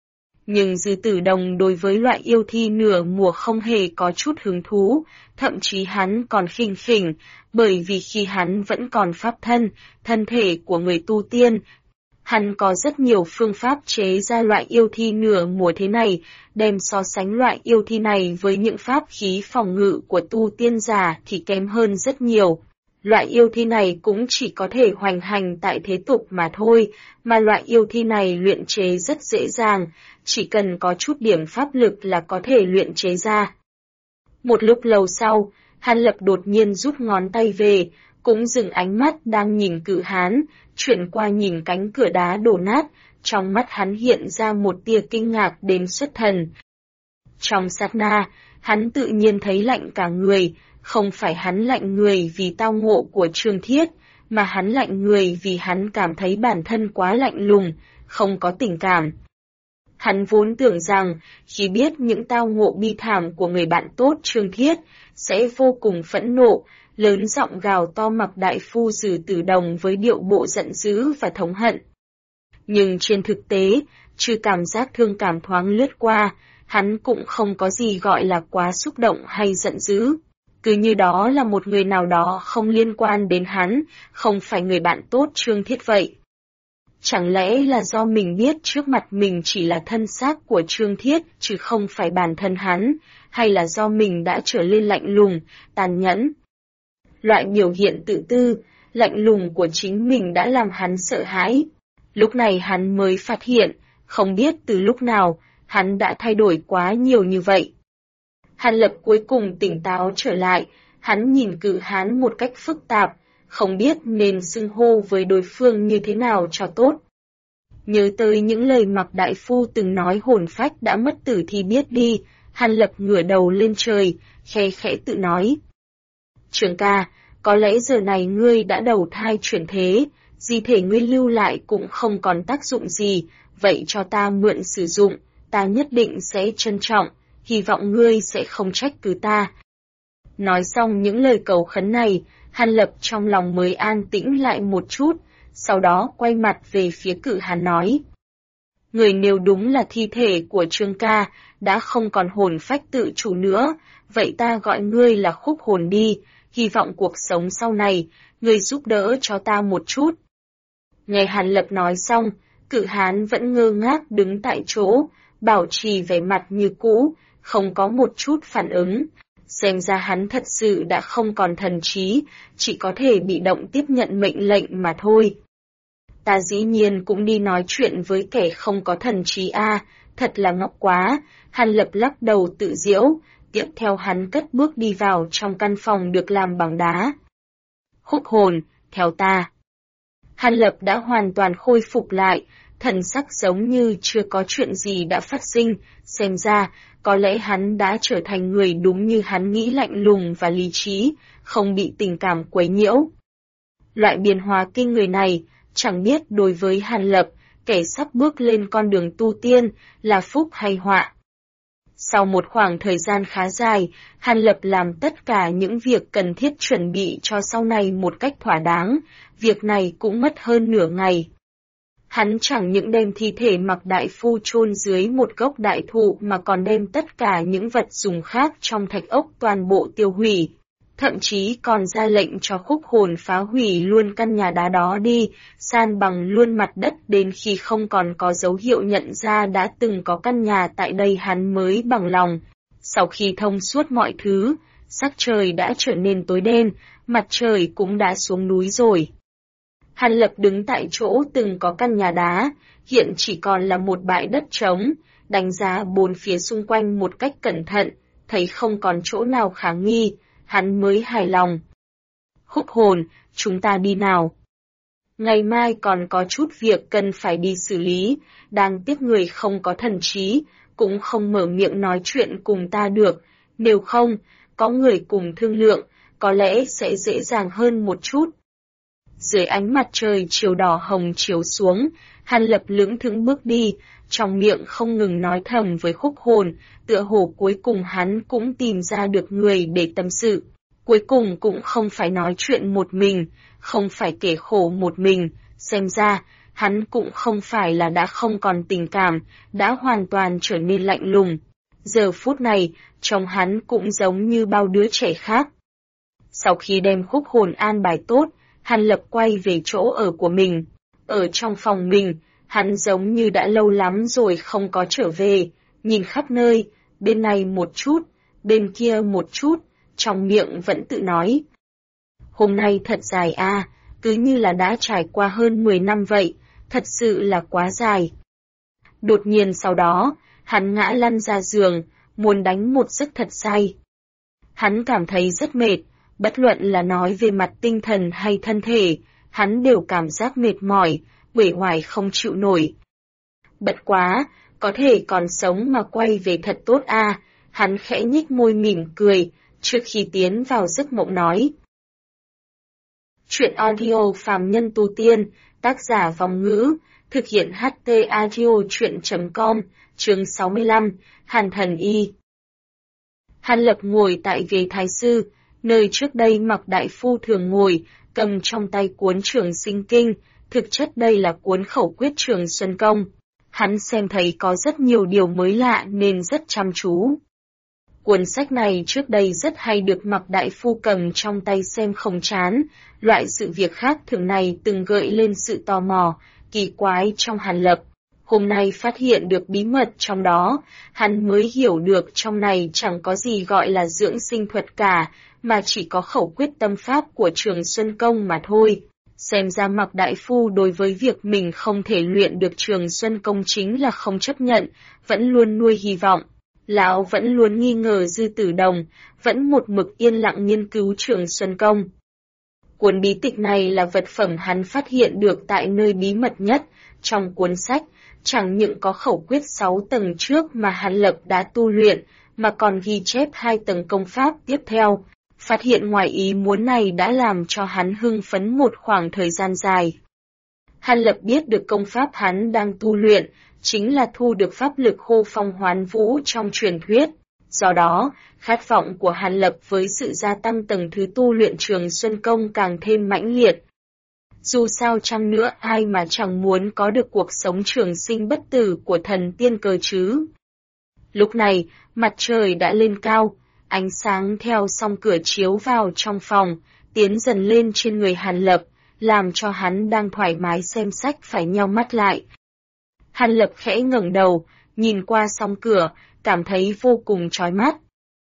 Nhưng Dư Tử Đồng đối với loại yêu thi nửa mùa không hề có chút hứng thú, thậm chí hắn còn khinh khỉnh, bởi vì khi hắn vẫn còn pháp thân, thân thể của người tu tiên, hắn có rất nhiều phương pháp chế ra loại yêu thi nửa mùa thế này, đem so sánh loại yêu thi này với những pháp khí phòng ngự của tu tiên giả thì kém hơn rất nhiều. Loại yêu thi này cũng chỉ có thể hoành hành tại thế tục mà thôi, mà loại yêu thi này luyện chế rất dễ dàng, chỉ cần có chút điểm pháp lực là có thể luyện chế ra. Một lúc lâu sau, Hàn Lập đột nhiên rút ngón tay về, cũng dừng ánh mắt đang nhìn cự hán, chuyển qua nhìn cánh cửa đá đổ nát, trong mắt hắn hiện ra một tia kinh ngạc đến xuất thần. Trong sát na, hắn tự nhiên thấy lạnh cả người, không phải hắn lạnh người vì tao ngộ của Trương Thiết, mà hắn lạnh người vì hắn cảm thấy bản thân quá lạnh lùng, không có tình cảm. Hắn vốn tưởng rằng, khi biết những tao ngộ bi thảm của người bạn tốt Trương Thiết, sẽ vô cùng phẫn nộ, lớn giọng gào to Mạc Đại Phu Dư Tử Đồng với điệu bộ giận dữ và thống hận. Nhưng trên thực tế, trừ cảm giác thương cảm thoáng lướt qua, hắn cũng không có gì gọi là quá xúc động hay giận dữ. Cứ như đó là một người nào đó không liên quan đến hắn, không phải người bạn tốt Trương Thiết vậy. Chẳng lẽ là do mình biết trước mặt mình chỉ là thân xác của Trương Thiết chứ không phải bản thân hắn, hay là do mình đã trở lên lạnh lùng, tàn nhẫn? Loại biểu hiện tự tư, lạnh lùng của chính mình đã làm hắn sợ hãi. Lúc này hắn mới phát hiện, không biết từ lúc nào, hắn đã thay đổi quá nhiều như vậy. Hàn Lập cuối cùng tỉnh táo trở lại, hắn nhìn cự hán một cách phức tạp, không biết nên xưng hô với đối phương như thế nào cho tốt. Nhớ tới những lời Mạc Đại Phu từng nói hồn phách đã mất tử thì biết đi, Hàn Lập ngửa đầu lên trời, khe khẽ tự nói. Trường ca, có lẽ giờ này ngươi đã đầu thai chuyển thế, di thể ngươi lưu lại cũng không còn tác dụng gì, vậy cho ta mượn sử dụng, ta nhất định sẽ trân trọng, hy vọng ngươi sẽ không trách cứ ta. Nói xong những lời cầu khấn này, Hàn Lập trong lòng mới an tĩnh lại một chút, sau đó quay mặt về phía cự hán nói. Người nếu đúng là thi thể của Trương ca, đã không còn hồn phách tự chủ nữa, vậy ta gọi ngươi là khúc hồn đi, hy vọng cuộc sống sau này, ngươi giúp đỡ cho ta một chút. Nghe Hàn Lập nói xong, cự hán vẫn ngơ ngác đứng tại chỗ, bảo trì vẻ mặt như cũ, không có một chút phản ứng. Xem ra hắn thật sự đã không còn thần trí, chỉ có thể bị động tiếp nhận mệnh lệnh mà thôi. Ta dĩ nhiên cũng đi nói chuyện với kẻ không có thần trí thật là ngốc quá, Hàn Lập lắc đầu tự giễu, tiếp theo hắn cất bước đi vào trong căn phòng được làm bằng đá. Khúc hồn, theo ta. Hàn Lập đã hoàn toàn khôi phục lại, thần sắc giống như chưa có chuyện gì đã phát sinh, xem ra, có lẽ hắn đã trở thành người đúng như hắn nghĩ lạnh lùng và lý trí, không bị tình cảm quấy nhiễu. Loại biến hóa kinh người này, chẳng biết đối với Hàn Lập, kẻ sắp bước lên con đường tu tiên, là phúc hay họa. Sau một khoảng thời gian khá dài, Hàn Lập làm tất cả những việc cần thiết chuẩn bị cho sau này một cách thỏa đáng, việc này cũng mất hơn nửa ngày. Hắn chẳng những đem thi thể Mạc Đại Phu chôn dưới một gốc đại thụ mà còn đem tất cả những vật dùng khác trong thạch ốc toàn bộ tiêu hủy. Thậm chí còn ra lệnh cho khúc hồn phá hủy luôn căn nhà đá đó đi, san bằng luôn mặt đất đến khi không còn có dấu hiệu nhận ra đã từng có căn nhà tại đây hắn mới bằng lòng. Sau khi thông suốt mọi thứ, sắc trời đã trở nên tối đen, mặt trời cũng đã xuống núi rồi. Hàn Lập đứng tại chỗ từng có căn nhà đá, hiện chỉ còn là một bãi đất trống, đánh giá bốn phía xung quanh một cách cẩn thận, thấy không còn chỗ nào khả nghi, hắn mới hài lòng. Húc Hồn, chúng ta đi nào. Ngày mai còn có chút việc cần phải đi xử lý, đang tiếc người không có thần trí, cũng không mở miệng nói chuyện cùng ta được, nếu không, có người cùng thương lượng, có lẽ sẽ dễ dàng hơn một chút. Dưới ánh mặt trời chiều đỏ hồng chiếu xuống, Hàn Lập lững thững bước đi, trong miệng không ngừng nói thầm với Húc Hồn, tựa hồ cuối cùng hắn cũng tìm ra được người để tâm sự. Cuối cùng cũng không phải nói chuyện một mình, không phải kể khổ một mình, xem ra, hắn cũng không phải là đã không còn tình cảm, đã hoàn toàn trở nên lạnh lùng. Giờ phút này, trong hắn cũng giống như bao đứa trẻ khác. Sau khi đem Húc Hồn an bài tốt, Hàn Lập quay về chỗ ở của mình. Ở trong phòng mình, hắn giống như đã lâu lắm rồi không có trở về, nhìn khắp nơi, bên này một chút, bên kia một chút, trong miệng vẫn tự nói. Hôm nay thật dài à, cứ như là đã trải qua hơn 10 năm vậy, thật sự là quá dài. Đột nhiên sau đó, hắn ngã lăn ra giường, muốn đánh một giấc thật say. Hắn cảm thấy rất mệt, bất luận là nói về mặt tinh thần hay thân thể, hắn đều cảm giác mệt mỏi, uể oải không chịu nổi. Bất quá, có thể còn sống mà quay về thật tốt à, hắn khẽ nhếch môi mỉm cười, trước khi tiến vào giấc mộng nói. Chuyện audio phàm nhân tu tiên, tác giả Vong Ngữ, thực hiện HT Audio chuyện.com, chương 65, Hàn Thần Y. Hàn Lập ngồi tại ghế thái sư, nơi trước đây Mạc Đại Phu thường ngồi, cầm trong tay cuốn Trường Sinh Kinh, thực chất đây là cuốn khẩu quyết Trường Xuân Công. Hắn xem thấy có rất nhiều điều mới lạ nên rất chăm chú. Cuốn sách này trước đây rất hay được Mạc Đại Phu cầm trong tay xem không chán, loại sự việc khác thường này từng gợi lên sự tò mò, kỳ quái trong Hàn Lập. Hôm nay phát hiện được bí mật trong đó, hắn mới hiểu được trong này chẳng có gì gọi là dưỡng sinh thuật cả, mà chỉ có khẩu quyết tâm pháp của Trường Xuân Công mà thôi. Xem ra Mạc Đại Phu đối với việc mình không thể luyện được Trường Xuân Công chính là không chấp nhận, vẫn luôn nuôi hy vọng. Lão vẫn luôn nghi ngờ Dư Tử Đồng, vẫn một mực yên lặng nghiên cứu Trường Xuân Công. Cuốn bí tịch này là vật phẩm hắn phát hiện được tại nơi bí mật nhất, trong cuốn sách, chẳng những có khẩu quyết 6 tầng trước mà Hàn Lập đã tu luyện, mà còn ghi chép 2 tầng công pháp tiếp theo. Phát hiện ngoài ý muốn này đã làm cho hắn hưng phấn một khoảng thời gian dài. Hàn Lập biết được công pháp hắn đang tu luyện, chính là thu được pháp lực hô phong hoán vũ trong truyền thuyết. Do đó, khát vọng của Hàn Lập với sự gia tăng tầng thứ tu luyện Trường Xuân Công càng thêm mãnh liệt. Dù sao chăng nữa ai mà chẳng muốn có được cuộc sống trường sinh bất tử của thần tiên cơ chứ. Lúc này, mặt trời đã lên cao, ánh sáng theo song cửa chiếu vào trong phòng, tiến dần lên trên người Hàn Lập, làm cho hắn đang thoải mái xem sách phải nheo mắt lại. Hàn Lập khẽ ngẩng đầu, nhìn qua song cửa, cảm thấy vô cùng chói mắt.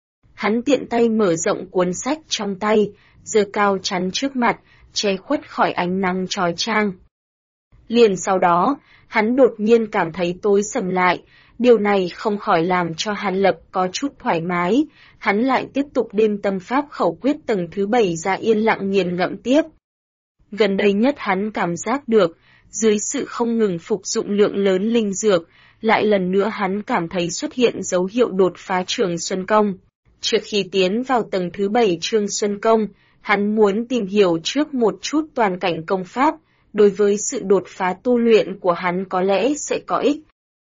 Hắn tiện tay mở rộng cuốn sách trong tay, giơ cao chắn trước mặt, che khuất khỏi ánh nắng chói chang. Liền sau đó, hắn đột nhiên cảm thấy tối sầm lại, điều này không khỏi làm cho Hàn Lập có chút thoải mái, hắn lại tiếp tục đem tâm pháp khẩu quyết tầng thứ 7 ra yên lặng nghiền ngẫm tiếp. Gần đây nhất hắn cảm giác được, dưới sự không ngừng phục dụng lượng lớn linh dược, lại lần nữa hắn cảm thấy xuất hiện dấu hiệu đột phá Trường Xuân Công. Trước khi tiến vào tầng thứ 7 Trường Xuân Công, hắn muốn tìm hiểu trước một chút toàn cảnh công pháp, đối với sự đột phá tu luyện của hắn có lẽ sẽ có ích.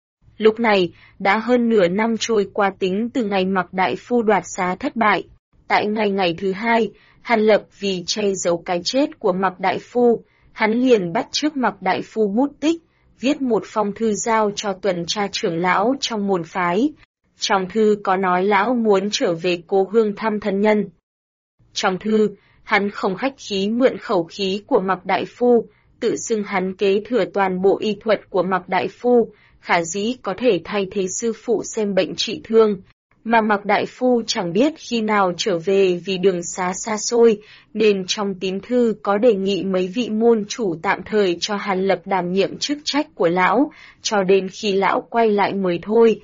Lúc này, đã hơn nửa năm trôi qua tính từ ngày Mạc Đại Phu đoạt xá thất bại. Tại ngày thứ 2, Hàn Lập vì che giấu cái chết của Mạc Đại Phu, hắn liền bắt chước Mạc Đại Phu bút tích, viết một phong thư giao cho tuần tra trưởng lão trong môn phái. Trong thư có nói lão muốn trở về cố hương thăm thân nhân. Trong thư, hắn không khách khí mượn khẩu khí của Mạc Đại Phu, tự xưng hắn kế thừa toàn bộ y thuật của Mạc Đại Phu, khả dĩ có thể thay thế sư phụ xem bệnh trị thương, mà Mạc Đại Phu chẳng biết khi nào trở về vì đường xá xa xôi, nên trong tín thư có đề nghị mấy vị môn chủ tạm thời cho Hàn Lập đảm nhiệm chức trách của lão, cho đến khi lão quay lại mới thôi.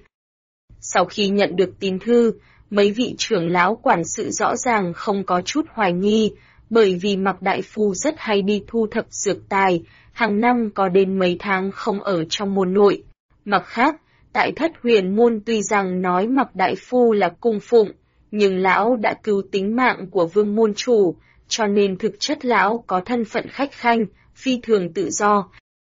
Sau khi nhận được tín thư, mấy vị trưởng lão quản sự rõ ràng không có chút hoài nghi, bởi vì Mạc Đại Phu rất hay đi thu thập dược tài, hàng năm có đến mấy tháng không ở trong môn nội. Mặt khác, tại Thất Huyền môn tuy rằng nói Mạc Đại Phu là cung phụng, nhưng lão đã cứu tính mạng của vương môn chủ, cho nên thực chất lão có thân phận khách khanh, phi thường tự do.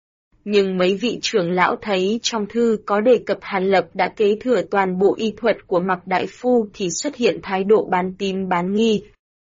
Nhưng mấy vị trưởng lão thấy trong thư có đề cập Hàn Lập đã kế thừa toàn bộ y thuật của Mạc Đại Phu thì xuất hiện thái độ bán tín bán nghi.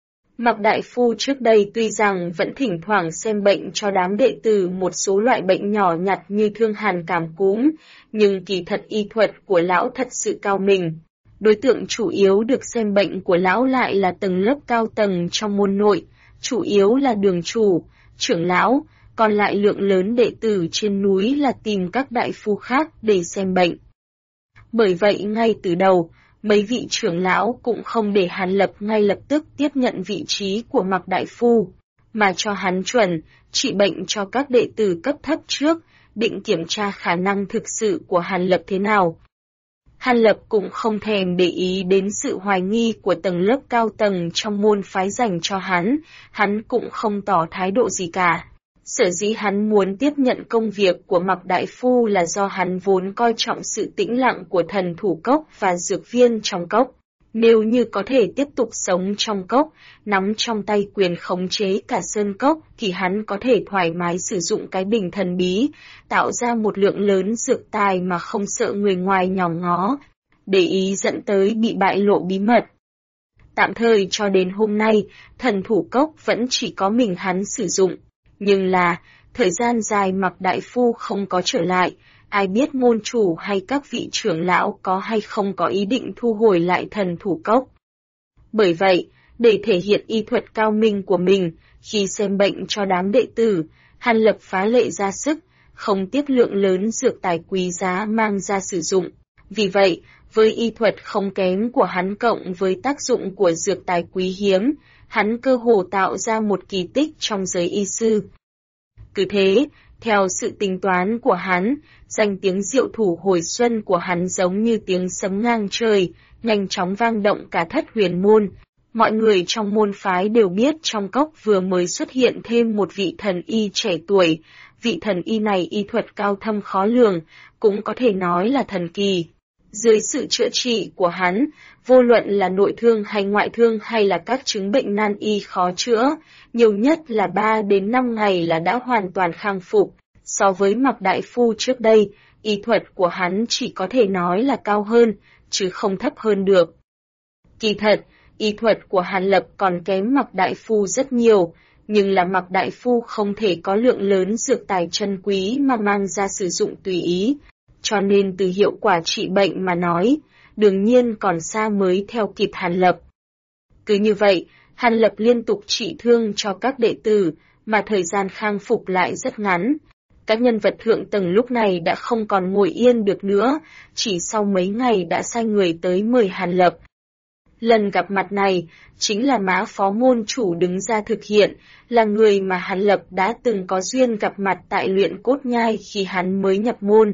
Mạc Đại Phu trước đây tuy rằng vẫn thỉnh thoảng xem bệnh cho đám đệ tử một số loại bệnh nhỏ nhặt như thương hàn cảm cúm, nhưng kỳ thật y thuật của lão thật sự cao minh. Đối tượng chủ yếu được xem bệnh của lão lại là tầng lớp cao tầng trong môn nội, chủ yếu là đường chủ, trưởng lão, còn lại lượng lớn đệ tử trên núi là tìm các đại phu khác để xem bệnh. Bởi vậy ngay từ đầu, mấy vị trưởng lão cũng không để Hàn Lập ngay lập tức tiếp nhận vị trí của Mạc Đại Phu, mà cho hắn chuẩn, trị bệnh cho các đệ tử cấp thấp trước, định kiểm tra khả năng thực sự của Hàn Lập thế nào. Hàn Lập cũng không thèm để ý đến sự hoài nghi của tầng lớp cao tầng trong môn phái dành cho hắn cũng không tỏ thái độ gì cả. Sở dĩ hắn muốn tiếp nhận công việc của Mạc Đại Phu là do hắn vốn coi trọng sự tĩnh lặng của thần thủ cốc và dược viên trong cốc. Nếu như có thể tiếp tục sống trong cốc, nắm trong tay quyền khống chế cả sơn cốc thì hắn có thể thoải mái sử dụng cái bình thần bí, tạo ra một lượng lớn dược tài mà không sợ người ngoài nhòm ngó, để ý dẫn tới bị bại lộ bí mật. Tạm thời cho đến hôm nay, thần thủ cốc vẫn chỉ có mình hắn sử dụng. Nhưng là, thời gian dài Mạc Đại Phu không có trở lại, ai biết môn chủ hay các vị trưởng lão có hay không có ý định thu hồi lại thần thủ cốc. Bởi vậy, để thể hiện y thuật cao minh của mình, khi xem bệnh cho đám đệ tử, Hàn Lập phá lệ ra sức, không tiếc lượng lớn dược tài quý giá mang ra sử dụng. Vì vậy, với y thuật không kém của hắn cộng với tác dụng của dược tài quý hiếm, hắn cơ hồ tạo ra một kỳ tích trong giới y sư. Cứ thế, theo sự tính toán của hắn, danh tiếng diệu thủ hồi xuân của hắn giống như tiếng sấm ngang trời, nhanh chóng vang động cả Thất Huyền môn. Mọi người trong môn phái đều biết trong cốc vừa mới xuất hiện thêm một vị thần y trẻ tuổi, vị thần y này y thuật cao thâm khó lường, cũng có thể nói là thần kỳ. Dưới sự chữa trị của hắn, vô luận là nội thương hay ngoại thương hay là các chứng bệnh nan y khó chữa, nhiều nhất là 3 đến 5 ngày là đã hoàn toàn khang phục. So với Mạc Đại Phu trước đây, y thuật của hắn chỉ có thể nói là cao hơn, chứ không thấp hơn được. Kỳ thật, y thuật của Hàn Lập còn kém Mạc Đại Phu rất nhiều, nhưng là Mạc Đại Phu không thể có lượng lớn dược tài chân quý mà mang ra sử dụng tùy ý. Cho nên từ hiệu quả trị bệnh mà nói, đương nhiên còn xa mới theo kịp Hàn Lập. Cứ như vậy, Hàn Lập liên tục trị thương cho các đệ tử, mà thời gian khang phục lại rất ngắn. Các nhân vật thượng tầng lúc này đã không còn ngồi yên được nữa, chỉ sau mấy ngày đã sai người tới mời Hàn Lập. Lần gặp mặt này, chính là Mã Phó môn chủ đứng ra thực hiện, là người mà Hàn Lập đã từng có duyên gặp mặt tại Luyện Cốt Nhai khi hắn mới nhập môn.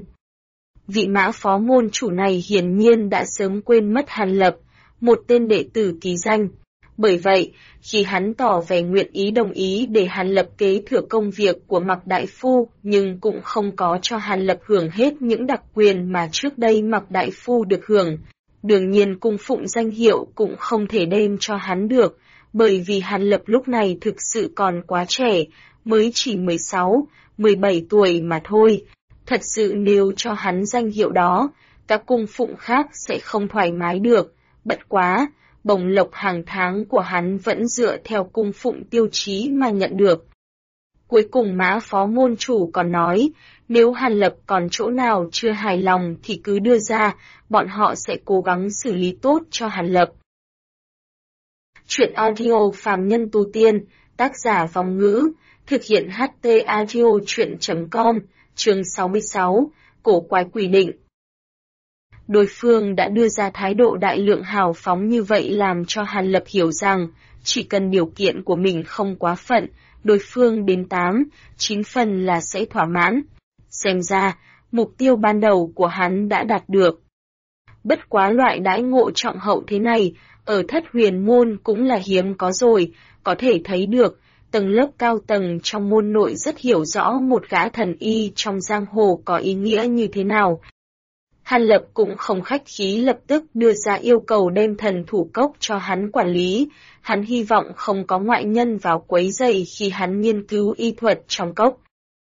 Vị Mã Phó môn chủ này hiển nhiên đã sớm quên mất Hàn Lập, một tên đệ tử ký danh. Bởi vậy, khi hắn tỏ vẻ nguyện ý đồng ý để Hàn Lập kế thừa công việc của Mạc Đại Phu, nhưng cũng không có cho Hàn Lập hưởng hết những đặc quyền mà trước đây Mạc Đại Phu được hưởng. Đương nhiên cung phụng danh hiệu cũng không thể đem cho hắn được, bởi vì Hàn Lập lúc này thực sự còn quá trẻ, mới chỉ 16, 17 tuổi mà thôi. Thật sự nếu cho hắn danh hiệu đó, các cung phụng khác sẽ không thoải mái được, bất quá, bổng lộc hàng tháng của hắn vẫn dựa theo cung phụng tiêu chí mà nhận được. Cuối cùng Mã Phó môn chủ còn nói, nếu Hàn Lập còn chỗ nào chưa hài lòng thì cứ đưa ra, bọn họ sẽ cố gắng xử lý tốt cho Hàn Lập. Chuyện audio phàm nhân tu tiên, tác giả Vong Ngữ, thực hiện HT audio chuyện.com, chương 66, cổ quái quỷ định. Đối phương đã đưa ra thái độ đại lượng hào phóng như vậy làm cho Hàn Lập hiểu rằng, chỉ cần điều kiện của mình không quá phận, đối phương đến 8, 9 phần là sẽ thỏa mãn. Xem ra, mục tiêu ban đầu của hắn đã đạt được. Bất quá loại đãi ngộ trọng hậu thế này, ở Thất Huyền môn cũng là hiếm có rồi, có thể thấy được, tầng lớp cao tầng trong môn nội rất hiểu rõ một gã thần y trong giang hồ có ý nghĩa như thế nào. Hàn Lập cũng không khách khí lập tức đưa ra yêu cầu đem thần thủ cốc cho hắn quản lý, hắn hy vọng không có ngoại nhân vào quấy rầy khi hắn nghiên cứu y thuật trong cốc.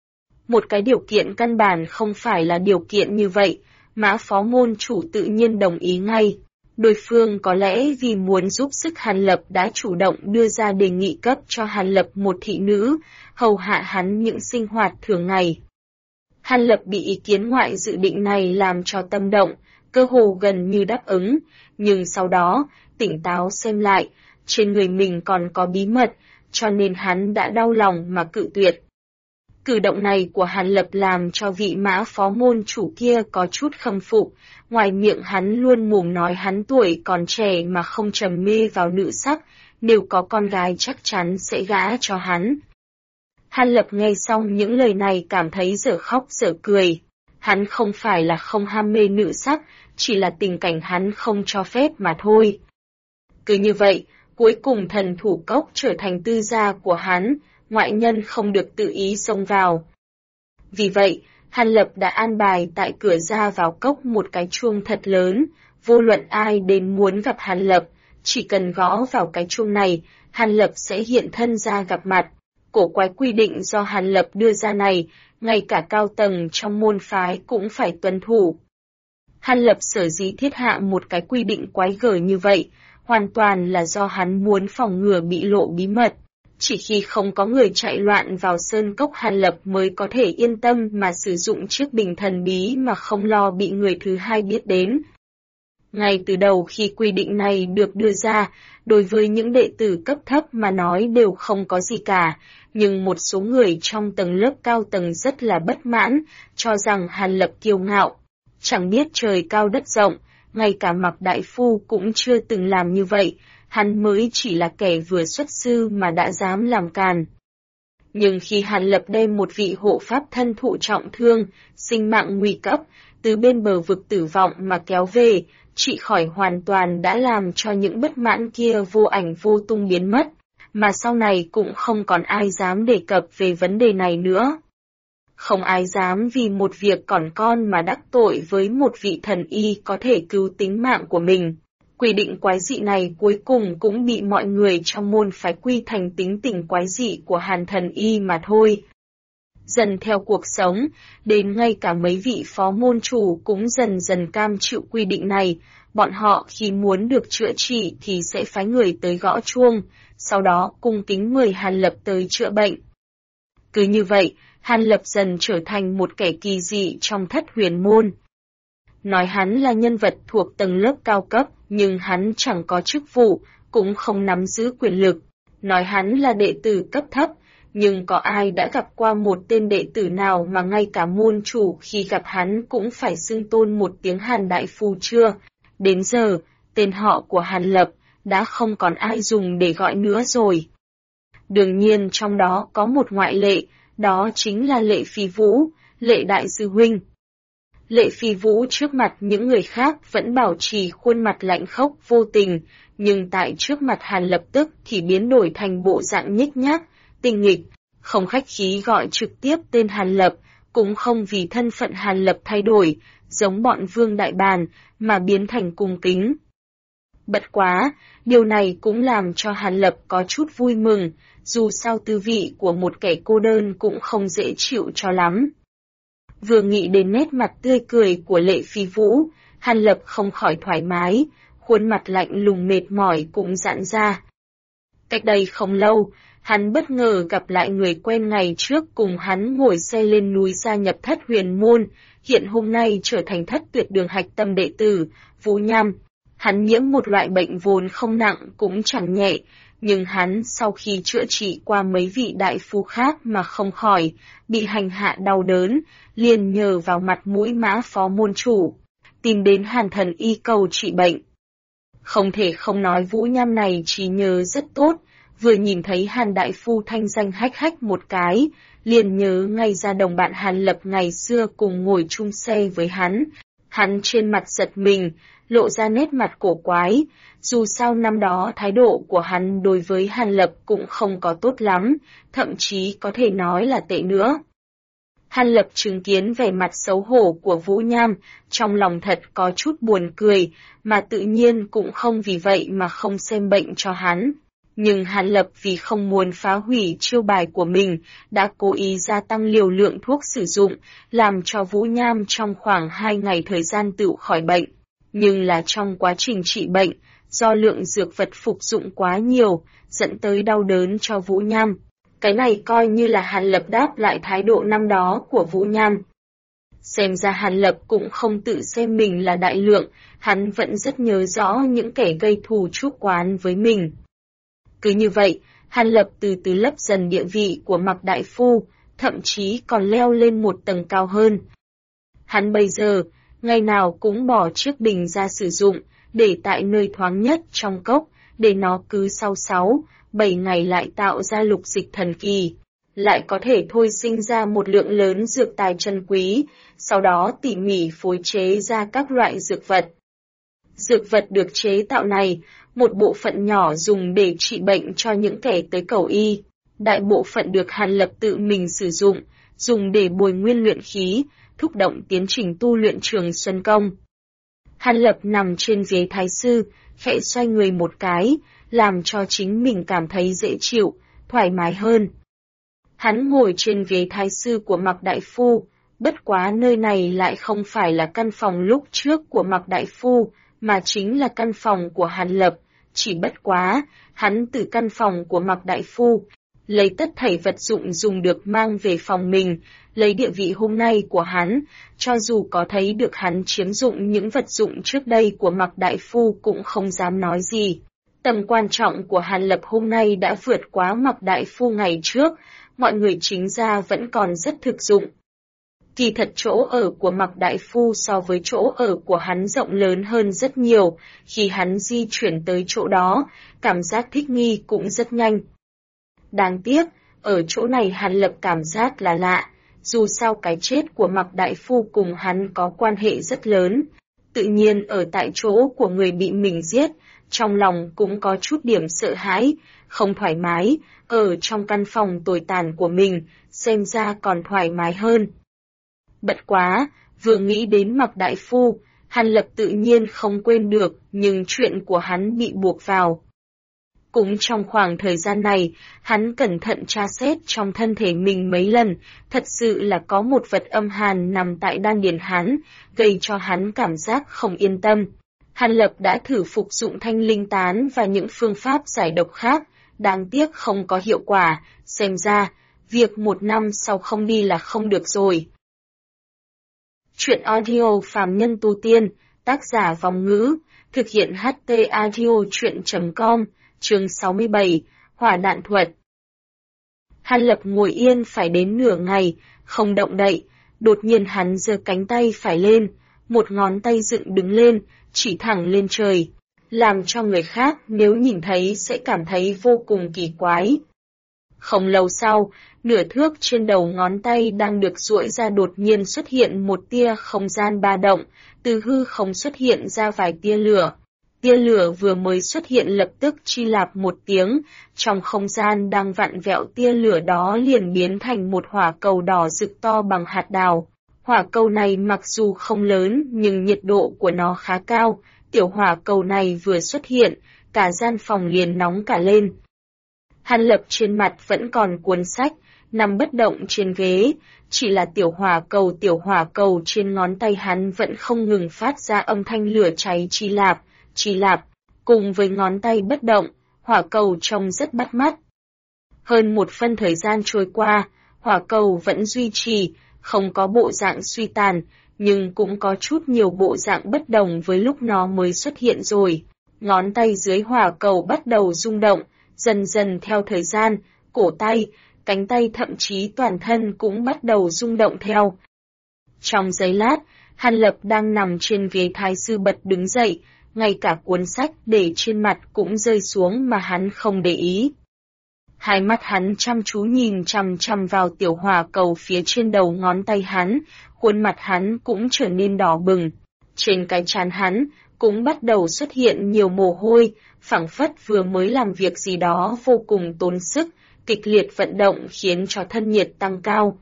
Một cái điều kiện căn bản không phải là điều kiện như vậy, Mã phó môn chủ tự nhiên đồng ý ngay. Đối phương có lẽ vì muốn giúp sức Hàn Lập đã chủ động đưa ra đề nghị cấp cho Hàn Lập một thị nữ, hầu hạ hắn những sinh hoạt thường ngày. Hàn Lập bị ý kiến ngoại dự định này làm cho tâm động, cơ hồ gần như đáp ứng, nhưng sau đó, tỉnh táo xem lại, trên người mình còn có bí mật, cho nên hắn đã đau lòng mà cự tuyệt. Cử động này của Hàn Lập làm cho vị Mã phó môn chủ kia có chút khâm phục, ngoài miệng hắn luôn mồm nói hắn tuổi còn trẻ mà không trầm mê vào nữ sắc, nếu có con gái chắc chắn sẽ gả cho hắn. Hàn Lập nghe xong những lời này cảm thấy dở khóc dở cười. Hắn không phải là không ham mê nữ sắc, chỉ là tình cảnh hắn không cho phép mà thôi. Cứ như vậy, cuối cùng thần thủ cốc trở thành tư gia của hắn, ngoại nhân không được tự ý xông vào. Vì vậy, Hàn Lập đã an bài tại cửa ra vào cốc một cái chuông thật lớn, vô luận ai đến muốn gặp Hàn Lập, chỉ cần gõ vào cái chuông này, Hàn Lập sẽ hiện thân ra gặp mặt. Cổ quái quy định do Hàn Lập đưa ra này, ngay cả cao tầng trong môn phái cũng phải tuân thủ. Hàn Lập sở dĩ thiết hạ một cái quy định quái gở như vậy, hoàn toàn là do hắn muốn phòng ngừa bị lộ bí mật. Chỉ khi không có người chạy loạn vào sơn cốc Hàn Lập mới có thể yên tâm mà sử dụng chiếc bình thần bí mà không lo bị người thứ hai biết đến. Ngay từ đầu khi quy định này được đưa ra, đối với những đệ tử cấp thấp mà nói đều không có gì cả, nhưng một số người trong tầng lớp cao tầng rất là bất mãn, cho rằng Hàn Lập kiêu ngạo. Chẳng biết trời cao đất rộng, ngay cả Mạc Đại Phu cũng chưa từng làm như vậy, hắn mới chỉ là kẻ vừa xuất sư mà đã dám làm càn. Nhưng khi Hàn Lập đem một vị hộ pháp thân thụ trọng thương, sinh mạng nguy cấp, từ bên bờ vực tử vong mà kéo về, trị khỏi hoàn toàn đã làm cho những bất mãn kia vô ảnh vô tung biến mất, mà sau này cũng không còn ai dám đề cập về vấn đề này nữa. Không ai dám vì một việc còn con mà đắc tội với một vị thần y có thể cứu tính mạng của mình. Quy định quái dị này cuối cùng cũng bị mọi người trong môn phái quy thành tính tình quái dị của Hàn thần y mà thôi. Dần theo cuộc sống, đến ngay cả mấy vị phó môn chủ cũng dần dần cam chịu quy định này, bọn họ khi muốn được chữa trị thì sẽ phái người tới gõ chuông, sau đó cung kính mời Hàn Lập tới chữa bệnh. Cứ như vậy, Hàn Lập dần trở thành một kẻ kỳ dị trong Thất Huyền môn. Nói hắn là nhân vật thuộc tầng lớp cao cấp, nhưng hắn chẳng có chức vụ, cũng không nắm giữ quyền lực. Nói hắn là đệ tử cấp thấp, nhưng có ai đã gặp qua một tên đệ tử nào mà ngay cả môn chủ khi gặp hắn cũng phải xưng tôn một tiếng Hàn Đại Phu chưa? Đến giờ, tên họ của Hàn Lập đã không còn ai dùng để gọi nữa rồi. Đương nhiên trong đó có một ngoại lệ, đó chính là Lệ Phi Vũ, Lệ Đại Sư Huynh. Lệ Phi Vũ trước mặt những người khác vẫn bảo trì khuôn mặt lạnh khốc vô tình, nhưng tại trước mặt Hàn Lập tức thì biến đổi thành bộ dạng nhếch nhác, tinh nghịch, không khách khí gọi trực tiếp tên Hàn Lập, cũng không vì thân phận Hàn Lập thay đổi, giống bọn Vương Đại Bàn, mà biến thành cung kính. Bất quá, điều này cũng làm cho Hàn Lập có chút vui mừng, dù sao tư vị của một kẻ cô đơn cũng không dễ chịu cho lắm. Vừa nghĩ đến nét mặt tươi cười của Lệ Phi Vũ, Hàn Lập không khỏi thoải mái, khuôn mặt lạnh lùng mệt mỏi cũng giãn ra. Cách đây không lâu, hắn bất ngờ gặp lại người quen ngày trước cùng hắn ngồi xe lên núi gia nhập Thất Huyền môn, hiện hôm nay trở thành Thất Tuyệt Đường hạch tâm đệ tử, Vũ Nham. Hắn nhiễm một loại bệnh vốn không nặng cũng chẳng nhẹ, nhưng hắn sau khi chữa trị qua mấy vị đại phu khác mà không khỏi, bị hành hạ đau đớn, liền nhờ vào mặt mũi Mã phó môn chủ. tìm đến Hàn thần y cầu trị bệnh. Không thể không nói Vũ Nham này trí nhớ rất tốt, vừa nhìn thấy Hàn đại phu thanh danh hách hách một cái, liền nhớ ngay ra đồng bạn Hàn Lập ngày xưa cùng ngồi chung xe với hắn. Hắn trên mặt giật mình, lộ ra nét mặt cổ quái, dù sao năm đó thái độ của hắn đối với Hàn Lập cũng không có tốt lắm, thậm chí có thể nói là tệ nữa. Hàn Lập chứng kiến vẻ mặt xấu hổ của Vũ Nham, trong lòng thật có chút buồn cười, mà tự nhiên cũng không vì vậy mà không xem bệnh cho hắn. Nhưng Hàn Lập vì không muốn phá hủy chiêu bài của mình, đã cố ý gia tăng liều lượng thuốc sử dụng, làm cho Vũ Nham trong khoảng 2 ngày thời gian tự khỏi bệnh. Nhưng là trong quá trình trị bệnh, do lượng dược vật phục dụng quá nhiều, dẫn tới đau đớn cho Vũ Nham. Cái này coi như là Hàn Lập đáp lại thái độ năm đó của Vũ Nham. Xem ra Hàn Lập cũng không tự xem mình là đại lượng, hắn vẫn rất nhớ rõ những kẻ gây thù chuốc oán với mình. Cứ như vậy, Hàn Lập từ từ lấp dần địa vị của Mạc đại phu, thậm chí còn leo lên một tầng cao hơn. Hắn bây giờ, ngày nào cũng bỏ chiếc bình ra sử dụng, để tại nơi thoáng nhất trong cốc, để nó cứ sau 6-7 ngày lại tạo ra lục dịch thần kỳ, lại có thể thôi sinh ra một lượng lớn dược tài chân quý, sau đó tỉ mỉ phối chế ra các loại dược vật. Dược vật được chế tạo này, một bộ phận nhỏ dùng để trị bệnh cho những kẻ tới cầu y, đại bộ phận được Hàn Lập tự mình sử dụng, dùng để bồi nguyên luyện khí, thúc động tiến trình tu luyện Trường Xuân Công. Hàn Lập nằm trên ghế thái sư, khẽ xoay người một cái, làm cho chính mình cảm thấy dễ chịu, thoải mái hơn. Hắn ngồi trên ghế thái sư của Mạc đại phu, bất quá nơi này lại không phải là căn phòng lúc trước của Mạc đại phu, mà chính là căn phòng của Hàn Lập, chỉ bất quá, hắn từ căn phòng của Mạc đại phu, lấy tất thảy vật dụng dùng được mang về phòng mình, lấy địa vị hôm nay của hắn, cho dù có thấy được hắn chiếm dụng những vật dụng trước đây của Mạc đại phu cũng không dám nói gì. Tầm quan trọng của Hàn Lập hôm nay đã vượt quá Mạc đại phu ngày trước, mọi người chính ra vẫn còn rất thực dụng. Kỳ thật chỗ ở của Mạc đại phu so với chỗ ở của hắn rộng lớn hơn rất nhiều, khi hắn di chuyển tới chỗ đó, cảm giác thích nghi cũng rất nhanh. Đáng tiếc, ở chỗ này Hàn Lập cảm giác là lạ, dù sao cái chết của Mạc đại phu cùng hắn có quan hệ rất lớn. Tự nhiên ở tại chỗ của người bị mình giết, trong lòng cũng có chút điểm sợ hãi, không thoải mái, ở trong căn phòng tồi tàn của mình, xem ra còn thoải mái hơn. Bất quá, vừa nghĩ đến Mạc đại phu, Hàn Lập tự nhiên không quên được, nhưng chuyện của hắn bị buộc vào. Cũng trong khoảng thời gian này, hắn cẩn thận tra xét trong thân thể mình mấy lần, thật sự là có một vật âm hàn nằm tại đan điền hắn, gây cho hắn cảm giác không yên tâm. Hàn Lập đã thử phục dụng thanh linh tán và những phương pháp giải độc khác, đáng tiếc không có hiệu quả, xem ra, việc 1 năm sau không đi là không được rồi. Chuyện audio Phàm Nhân Tu Tiên, tác giả Vòng Ngữ, thực hiện HT Audio Chuyện.com, chương 67, Hỏa đạn thuật. Hàn Lập ngồi yên phải đến nửa ngày, không động đậy, đột nhiên hắn giơ cánh tay phải lên, một ngón tay dựng đứng lên, chỉ thẳng lên trời, làm cho người khác nếu nhìn thấy sẽ cảm thấy vô cùng kỳ quái. Không lâu sau, nửa thước trên đầu ngón tay đang được duỗi ra đột nhiên xuất hiện một tia không gian ba động, từ hư không xuất hiện ra vài tia lửa. Tia lửa vừa mới xuất hiện lập tức chi lạp một tiếng, trong không gian đang vặn vẹo tia lửa đó liền biến thành một hỏa cầu đỏ rực to bằng hạt đào. Hỏa cầu này mặc dù không lớn nhưng nhiệt độ của nó khá cao, tiểu hỏa cầu này vừa xuất hiện, cả gian phòng liền nóng cả lên. Hàn Lập trên mặt vẫn còn cuốn sách, nằm bất động trên ghế, chỉ là tiểu hỏa cầu trên ngón tay hắn vẫn không ngừng phát ra âm thanh lửa cháy chi lạp, cùng với ngón tay bất động, hỏa cầu trông rất bắt mắt. Hơn một phân thời gian trôi qua, hỏa cầu vẫn duy trì, không có bộ dạng suy tàn, nhưng cũng có chút nhiều bộ dạng bất đồng với lúc nó mới xuất hiện rồi. Ngón tay dưới hỏa cầu bắt đầu rung động, dần dần theo thời gian, cổ tay, cánh tay thậm chí toàn thân cũng bắt đầu rung động theo. Trong giây lát, Hàn Lập đang nằm trên ghế thái sư bật đứng dậy, ngay cả cuốn sách để trên mặt cũng rơi xuống mà hắn không để ý. Hai mắt hắn chăm chú nhìn chằm chằm vào tiểu hỏa cầu phía trên đầu ngón tay hắn, khuôn mặt hắn cũng trở nên đỏ bừng. Trên cái trán hắn cũng bắt đầu xuất hiện nhiều mồ hôi, phảng phất vừa mới làm việc gì đó vô cùng tốn sức, kịch liệt vận động khiến cho thân nhiệt tăng cao.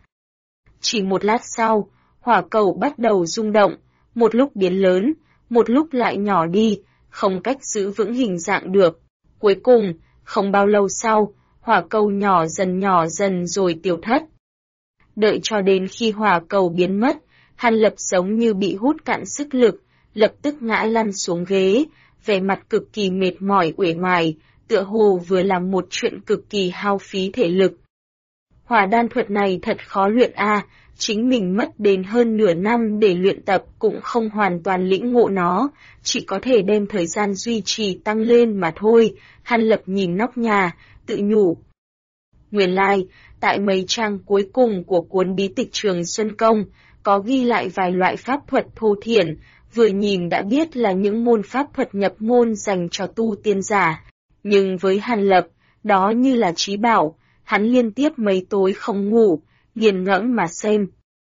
Chỉ một lát sau, hỏa cầu bắt đầu rung động, một lúc biến lớn, một lúc lại nhỏ đi, không cách giữ vững hình dạng được. Cuối cùng, không bao lâu sau, hỏa cầu nhỏ dần rồi tiêu thất. Đợi cho đến khi hỏa cầu biến mất, Hàn Lập giống như bị hút cạn sức lực, lập tức ngã lăn xuống ghế, vẻ mặt cực kỳ mệt mỏi uể oải, tựa hồ vừa làm một chuyện cực kỳ hao phí thể lực. Hỏa đan thuật này thật khó luyện a, chính mình mất đến hơn nửa năm để luyện tập cũng không hoàn toàn lĩnh ngộ nó, chỉ có thể đem thời gian duy trì tăng lên mà thôi. Hàn Lập nhìn nóc nhà, tự nhủ. Nguyên lai, tại mấy trang cuối cùng của cuốn bí tịch Trường Xuân Công, có ghi lại vài loại pháp thuật thô thiển, vừa nhìn đã biết là những môn pháp thuật nhập môn dành cho tu tiên giả. Nhưng với Hàn Lập, đó như là trí bảo, hắn liên tiếp mấy tối không ngủ, nghiền ngẫm mà xem.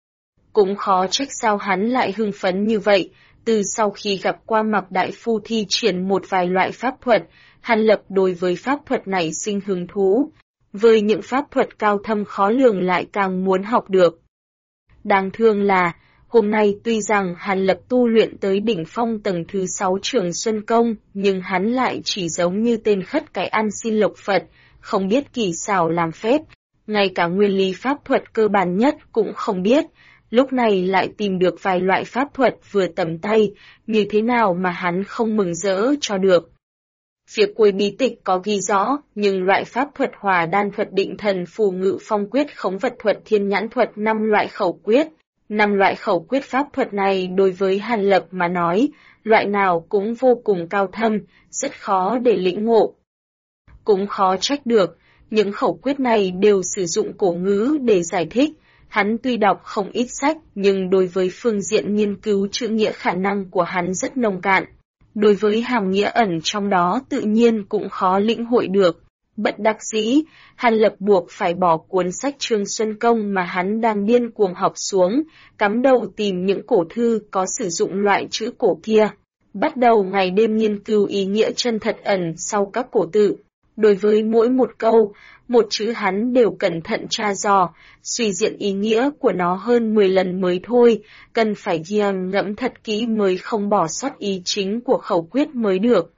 Cũng khó trách sao hắn lại hưng phấn như vậy, từ sau khi gặp qua Mạc Đại Phu thi triển một vài loại pháp thuật, Hàn Lập đối với pháp thuật này sinh hứng thú. Với những pháp thuật cao thâm khó lường lại càng muốn học được. Đáng thương là, hôm nay tuy rằng Hàn Lập tu luyện tới đỉnh phong tầng thứ 6 Trường Xuân Công, nhưng hắn lại chỉ giống như tên khất cái ăn xin lộc Phật, không biết kỳ xảo làm phép, ngay cả nguyên lý pháp thuật cơ bản nhất cũng không biết, lúc này lại tìm được vài loại pháp thuật vừa tầm tay, như thế nào mà hắn không mừng rỡ cho được. Phía cuối bí tịch có ghi rõ, nhưng loại pháp thuật hỏa đan thuật định thần phù ngự phong quyết khống vật thuật thiên nhãn thuật 5 loại khẩu quyết. 5 loại khẩu quyết pháp thuật này đối với Hàn Lập mà nói, loại nào cũng vô cùng cao thâm, rất khó để lĩnh ngộ. Cũng khó trách được, những khẩu quyết này đều sử dụng cổ ngữ để giải thích. Hắn tuy đọc không ít sách, nhưng đối với phương diện nghiên cứu chữ nghĩa khả năng của hắn rất nông cạn. Đối với hàm nghĩa ẩn trong đó tự nhiên cũng khó lĩnh hội được. Bất đắc dĩ, Hàn Lập buộc phải bỏ cuốn sách Trường Xuân Công mà hắn đang điên cuồng học xuống, cắm đầu tìm những cổ thư có sử dụng loại chữ cổ kia. Bắt đầu ngày đêm nghiên cứu ý nghĩa chân thật ẩn sau các cổ tự. Đối với mỗi một câu, một chữ hắn đều cẩn thận tra dò, suy diễn ý nghĩa của nó hơn 10 lần mới thôi, cần phải ghiềm ngẫm thật kỹ mới không bỏ sót ý chính của khẩu quyết mới được.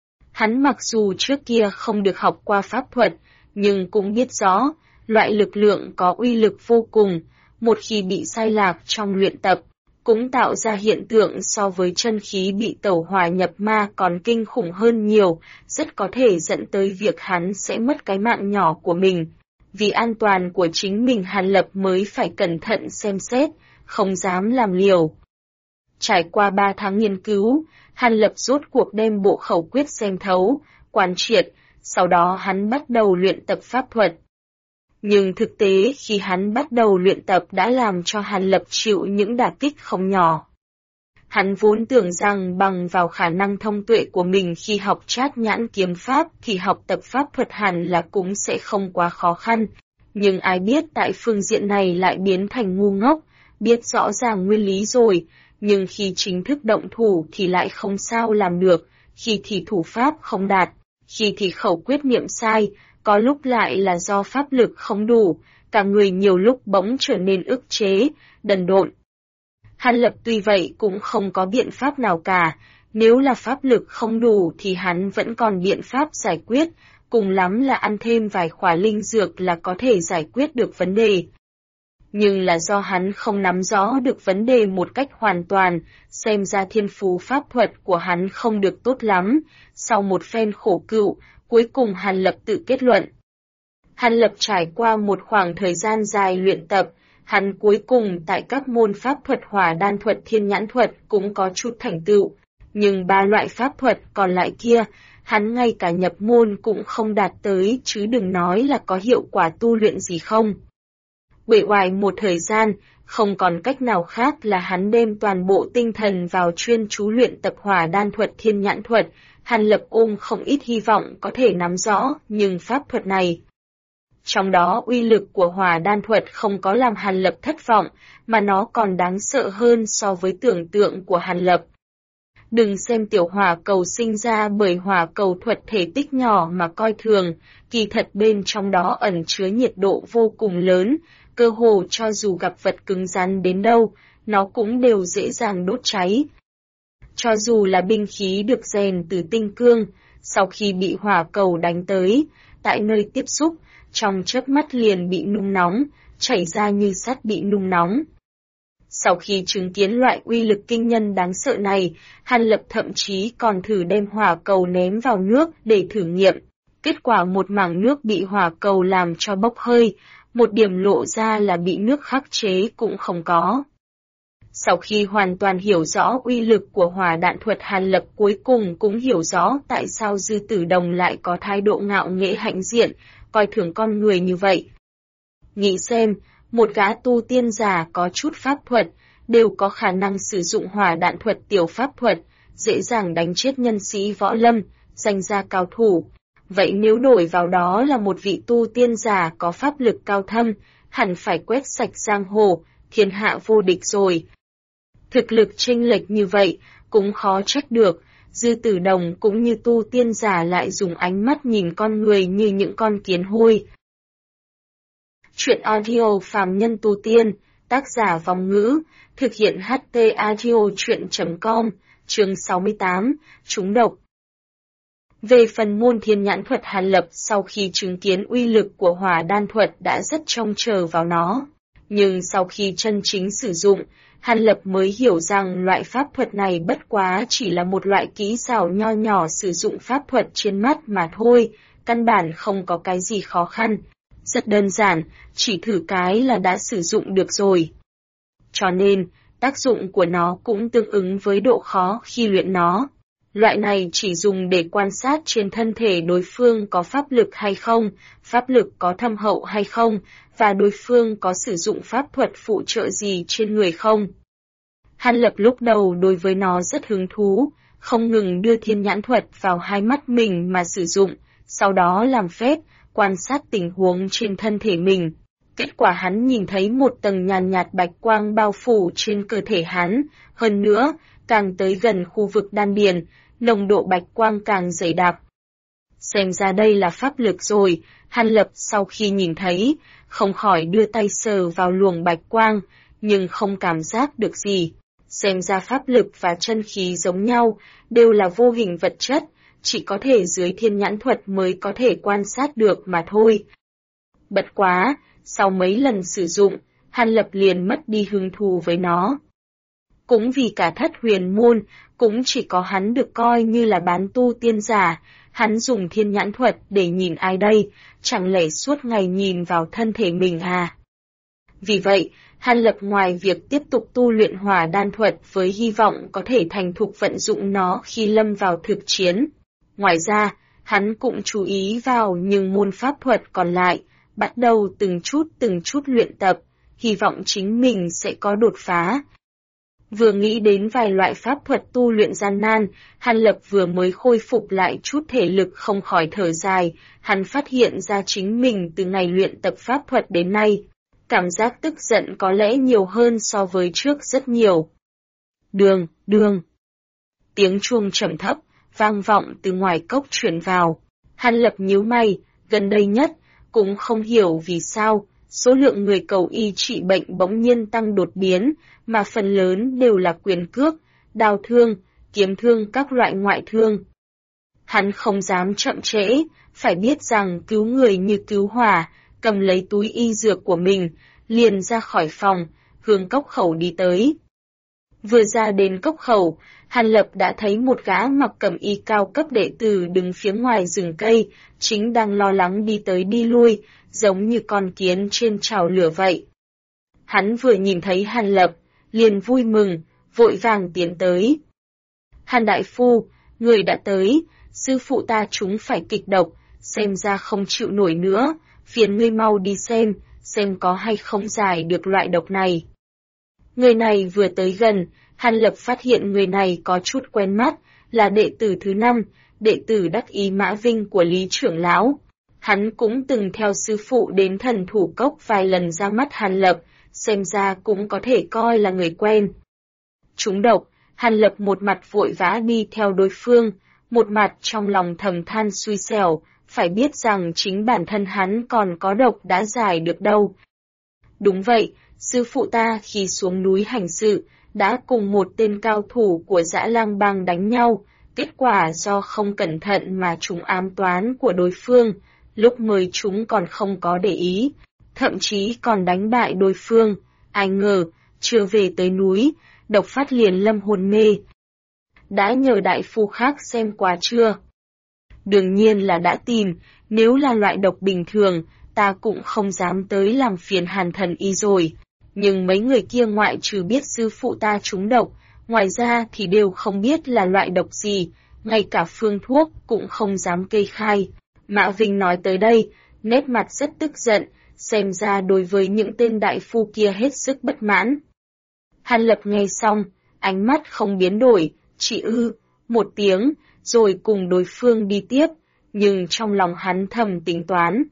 Hắn mặc dù trước kia không được học qua pháp thuật, nhưng cũng biết rõ, loại lực lượng có uy lực vô cùng, một khi bị sai lạc trong luyện tập, cũng tạo ra hiện tượng so với chân khí bị tẩu hỏa nhập ma còn kinh khủng hơn nhiều, rất có thể dẫn tới việc hắn sẽ mất cái mạng nhỏ của mình. Vì an toàn của chính mình Hàn Lập mới phải cẩn thận xem xét, không dám làm liều. Trải qua 3 tháng nghiên cứu, Hàn Lập rốt cuộc đem bộ khẩu quyết xem thấu, quán triệt, sau đó hắn bắt đầu luyện tập pháp thuật. Nhưng thực tế khi hắn bắt đầu luyện tập đã làm cho Hàn Lập chịu những đả kích không nhỏ. Hắn vốn tưởng rằng bằng vào khả năng thông tuệ của mình khi học Trát Nhãn kiếm pháp thì học tập pháp thuật hẳn là cũng sẽ không quá khó khăn. Nhưng ai biết tại phương diện này lại biến thành ngu ngốc, biết rõ ràng nguyên lý rồi, nhưng khi chính thức động thủ thì lại không sao làm được, khi thì thủ pháp không đạt, khi thì khẩu quyết niệm sai, có lúc lại là do pháp lực không đủ, cả người nhiều lúc bỗng trở nên ức chế, đần độn. Hàn Lập tuy vậy cũng không có biện pháp nào cả, nếu là pháp lực không đủ thì hắn vẫn còn biện pháp giải quyết, cùng lắm là ăn thêm vài khóa linh dược là có thể giải quyết được vấn đề. Nhưng là do hắn không nắm rõ được vấn đề một cách hoàn toàn, xem ra thiên phú pháp thuật của hắn không được tốt lắm, sau một phen khổ cựu, cuối cùng Hàn Lập tự kết luận. Hàn Lập trải qua một khoảng thời gian dài luyện tập, hắn cuối cùng tại các môn pháp thuật hỏa đan thuật thiên nhãn thuật cũng có chút thành tựu, nhưng 3 loại pháp thuật còn lại kia, hắn ngay cả nhập môn cũng không đạt tới chứ đừng nói là có hiệu quả tu luyện gì không. Uể oải một thời gian, Không còn cách nào khác là hắn đem toàn bộ tinh thần vào chuyên chú luyện tập hỏa đan thuật thiên nhãn thuật. Hàn Lập ôm không ít hy vọng có thể nắm rõ, nhưng pháp thuật này. Trong đó uy lực của hỏa đan thuật không có làm Hàn Lập thất vọng, mà nó còn đáng sợ hơn so với tưởng tượng của Hàn Lập. Đừng xem tiểu hỏa cầu sinh ra bởi hỏa cầu thuật thể tích nhỏ mà coi thường, kỳ thật bên trong đó ẩn chứa nhiệt độ vô cùng lớn, cơ hồ cho dù gặp vật cứng rắn đến đâu, nó cũng đều dễ dàng đốt cháy. Cho dù là binh khí được rèn từ tinh cương, sau khi bị hỏa cầu đánh tới, tại nơi tiếp xúc, trong chớp mắt liền bị nung nóng, chảy ra như sắt bị nung nóng. Sau khi chứng kiến loại uy lực kinh nhân đáng sợ này, Hàn Lập thậm chí còn thử đem hỏa cầu ném vào nước để thử nghiệm. Kết quả một mảng nước bị hỏa cầu làm cho bốc hơi, một điểm lộ ra là bị nước khắc chế cũng không có. Sau khi hoàn toàn hiểu rõ uy lực của hỏa đạn thuật, Hàn Lập cuối cùng cũng hiểu rõ tại sao Dư Tử Đồng lại có thái độ ngạo nghễ hãnh diện, coi thường con người như vậy. Nghĩ xem, một gã tu tiên giả có chút pháp thuật, đều có khả năng sử dụng hỏa đạn thuật tiểu pháp thuật, dễ dàng đánh chết nhân sĩ võ lâm, danh gia cao thủ. Vậy nếu đổi vào đó là một vị tu tiên giả có pháp lực cao thâm, hẳn phải quét sạch giang hồ, thiên hạ vô địch rồi. Thực lực chênh lệch như vậy, cũng khó trách được, Dư Tử Đồng cũng như tu tiên giả lại dùng ánh mắt nhìn con người như những con kiến hôi. Chuyện audio phàm nhân tu tiên, tác giả Vong Ngữ, thực hiện HT Audio Chuyện.com, chương 68, trúng độc. Về phần môn thiên nhãn thuật, Hàn Lập sau khi chứng kiến uy lực của hỏa đan thuật đã rất trông chờ vào nó. Nhưng sau khi chân chính sử dụng, Hàn Lập mới hiểu rằng loại pháp thuật này bất quá chỉ là một loại kỹ xảo nho nhỏ sử dụng pháp thuật trên mắt mà thôi, căn bản không có cái gì khó khăn. Rất đơn giản, chỉ thử cái là đã sử dụng được rồi. Cho nên, tác dụng của nó cũng tương ứng với độ khó khi luyện nó. Loại này chỉ dùng để quan sát trên thân thể đối phương có pháp lực hay không, pháp lực có thâm hậu hay không, và đối phương có sử dụng pháp thuật phụ trợ gì trên người không. Hàn Lập lúc đầu đối với nó rất hứng thú, không ngừng đưa thiên nhãn thuật vào hai mắt mình mà sử dụng, sau đó làm phép, quan sát tình huống trên thân thể mình. Kết quả hắn nhìn thấy một tầng nhàn nhạt bạch quang bao phủ trên cơ thể hắn, hơn nữa, càng tới gần khu vực đan điền, nồng độ bạch quang càng dày đặc. Xem ra đây là pháp lực rồi, Hàn Lập sau khi nhìn thấy, không khỏi đưa tay sờ vào luồng bạch quang, nhưng không cảm giác được gì. Xem ra pháp lực và chân khí giống nhau, đều là vô hình vật chất, chỉ có thể dưới thiên nhãn thuật mới có thể quan sát được mà thôi. Bất quá, sau mấy lần sử dụng, Hàn Lập liền mất đi hứng thú với nó. Cũng vì cả Thất Huyền Môn, cũng chỉ có hắn được coi như là bán tu tiên giả, hắn dùng thiên nhãn thuật để nhìn ai đây, chẳng lẽ suốt ngày nhìn vào thân thể mình à? Vì vậy, Hàn Lập ngoài việc tiếp tục tu luyện hỏa đan thuật với hy vọng có thể thành thục vận dụng nó khi lâm vào thực chiến. Ngoài ra, hắn cũng chú ý vào những môn pháp thuật còn lại, bắt đầu từng chút luyện tập, hy vọng chính mình sẽ có đột phá. Vừa nghĩ đến vài loại pháp thuật tu luyện gian nan, Hàn Lập vừa mới khôi phục lại chút thể lực không khỏi thở dài, hắn phát hiện ra chính mình từ ngày luyện tập pháp thuật đến nay. Cảm giác tức giận có lẽ nhiều hơn so với trước rất nhiều. Đường. Tiếng chuông trầm thấp, vang vọng từ ngoài cốc truyền vào. Hàn Lập nhíu mày, gần đây nhất, cũng không hiểu vì sao, số lượng người cầu y trị bệnh bỗng nhiên tăng đột biến, mà phần lớn đều là quyền cước, đao thương, kiếm thương các loại ngoại thương. Hắn không dám chậm trễ, phải biết rằng cứu người như cứu hỏa, cầm lấy túi y dược của mình, liền ra khỏi phòng, hướng cốc khẩu đi tới. Vừa ra đến cốc khẩu, Hàn Lập đã thấy một gã mặc cẩm y cao cấp đệ tử đứng phía ngoài rừng cây, chính đang lo lắng đi tới đi lui, giống như con kiến trên chảo lửa vậy. Hắn vừa nhìn thấy Hàn Lập, liền vui mừng, vội vàng tiến tới. Hàn đại phu, người đã tới, sư phụ ta chúng phải kịch độc, xem ra không chịu nổi nữa, phiền ngươi mau đi xem có hay không giải được loại độc này. Người này vừa tới gần, Hàn Lập phát hiện người này có chút quen mắt, là đệ tử thứ 5, đệ tử đắc ý Mã Vinh của Lý trưởng lão. Hắn cũng từng theo sư phụ đến Thần Thủ Cốc vài lần ra mắt Hàn Lập, xem ra cũng có thể coi là người quen. Trúng độc, Hàn Lập một mặt vội vã đi theo đối phương, một mặt trong lòng thầm than xui xẻo, phải biết rằng chính bản thân hắn còn có độc đã giải được đâu. Đúng vậy, sư phụ ta khi xuống núi hành sự, đã cùng một tên cao thủ của Dã Lang Bang đánh nhau, kết quả do không cẩn thận mà trúng ám toán của đối phương, lúc mời chúng còn không có để ý, thậm chí còn đánh bại đối phương, ai ngờ, chưa về tới núi, độc phát liền lâm hồn mê. Đã nhờ đại phu khác xem qua chưa? Đương nhiên là đã tìm, nếu là loại độc bình thường, ta cũng không dám tới làm phiền Hàn thần y rồi. Nhưng mấy người kia ngoại trừ biết sư phụ ta trúng độc, ngoài ra thì đều không biết là loại độc gì, ngay cả phương thuốc cũng không dám kê khai. Mã Vinh nói tới đây, nét mặt rất tức giận, xem ra đối với những tên đại phu kia hết sức bất mãn. Hàn Lập nghe xong, ánh mắt không biến đổi, chỉ một tiếng, rồi cùng đối phương đi tiếp, nhưng trong lòng hắn thầm tính toán.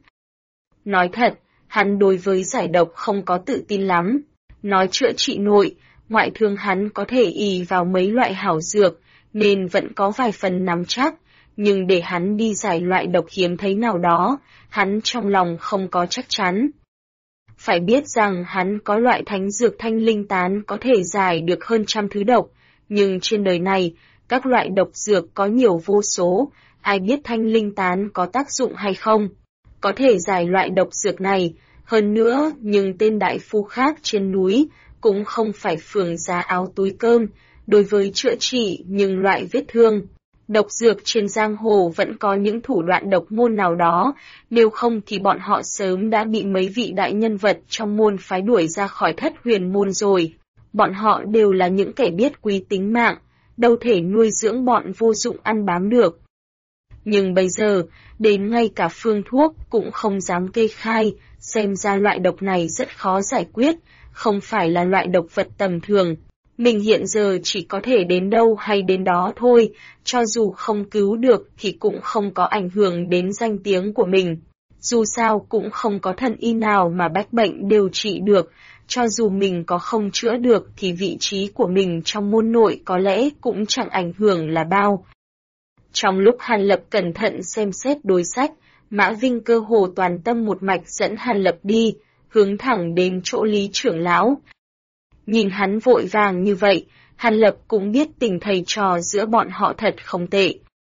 Nói thật, hắn đối với giải độc không có tự tin lắm. Nói chữa trị nội, ngoại thương hắn có thể ỷ vào mấy loại hảo dược, nên vẫn có vài phần nắm chắc, nhưng để hắn đi giải loại độc hiếm thấy nào đó, hắn trong lòng không có chắc chắn. Phải biết rằng hắn có loại thánh dược thanh linh tán có thể giải được hơn 100 thứ độc, nhưng trên đời này, các loại độc dược có nhiều vô số, ai biết thanh linh tán có tác dụng hay không. Có thể giải loại độc dược này, hơn nữa nhưng tên đại phu khác trên núi cũng không phải phường giá áo túi cơm, đối với chữa trị nhưng loại vết thương. Độc dược trên giang hồ vẫn có những thủ đoạn độc môn nào đó, nếu không thì bọn họ sớm đã bị mấy vị đại nhân vật trong môn phái đuổi ra khỏi Thất Huyền môn rồi. Bọn họ đều là những kẻ biết quý tính mạng, đâu thể nuôi dưỡng bọn vô dụng ăn bám được. Nhưng bây giờ, đến ngay cả phương thuốc cũng không dám kê khai, xem ra loại độc này rất khó giải quyết, không phải là loại độc vật tầm thường. Mình hiện giờ chỉ có thể đến đâu hay đến đó thôi, cho dù không cứu được thì cũng không có ảnh hưởng đến danh tiếng của mình. Dù sao cũng không có thần y nào mà bách bệnh đều trị được, cho dù mình có không chữa được thì vị trí của mình trong môn nội có lẽ cũng chẳng ảnh hưởng là bao. Trong lúc Hàn Lập cẩn thận xem xét đối sách, Mã Vinh cơ hồ toàn tâm một mạch dẫn Hàn Lập đi, hướng thẳng đến chỗ Lý trưởng lão. Nhìn hắn vội vàng như vậy, Hàn Lập cũng biết tình thầy trò giữa bọn họ thật không tệ.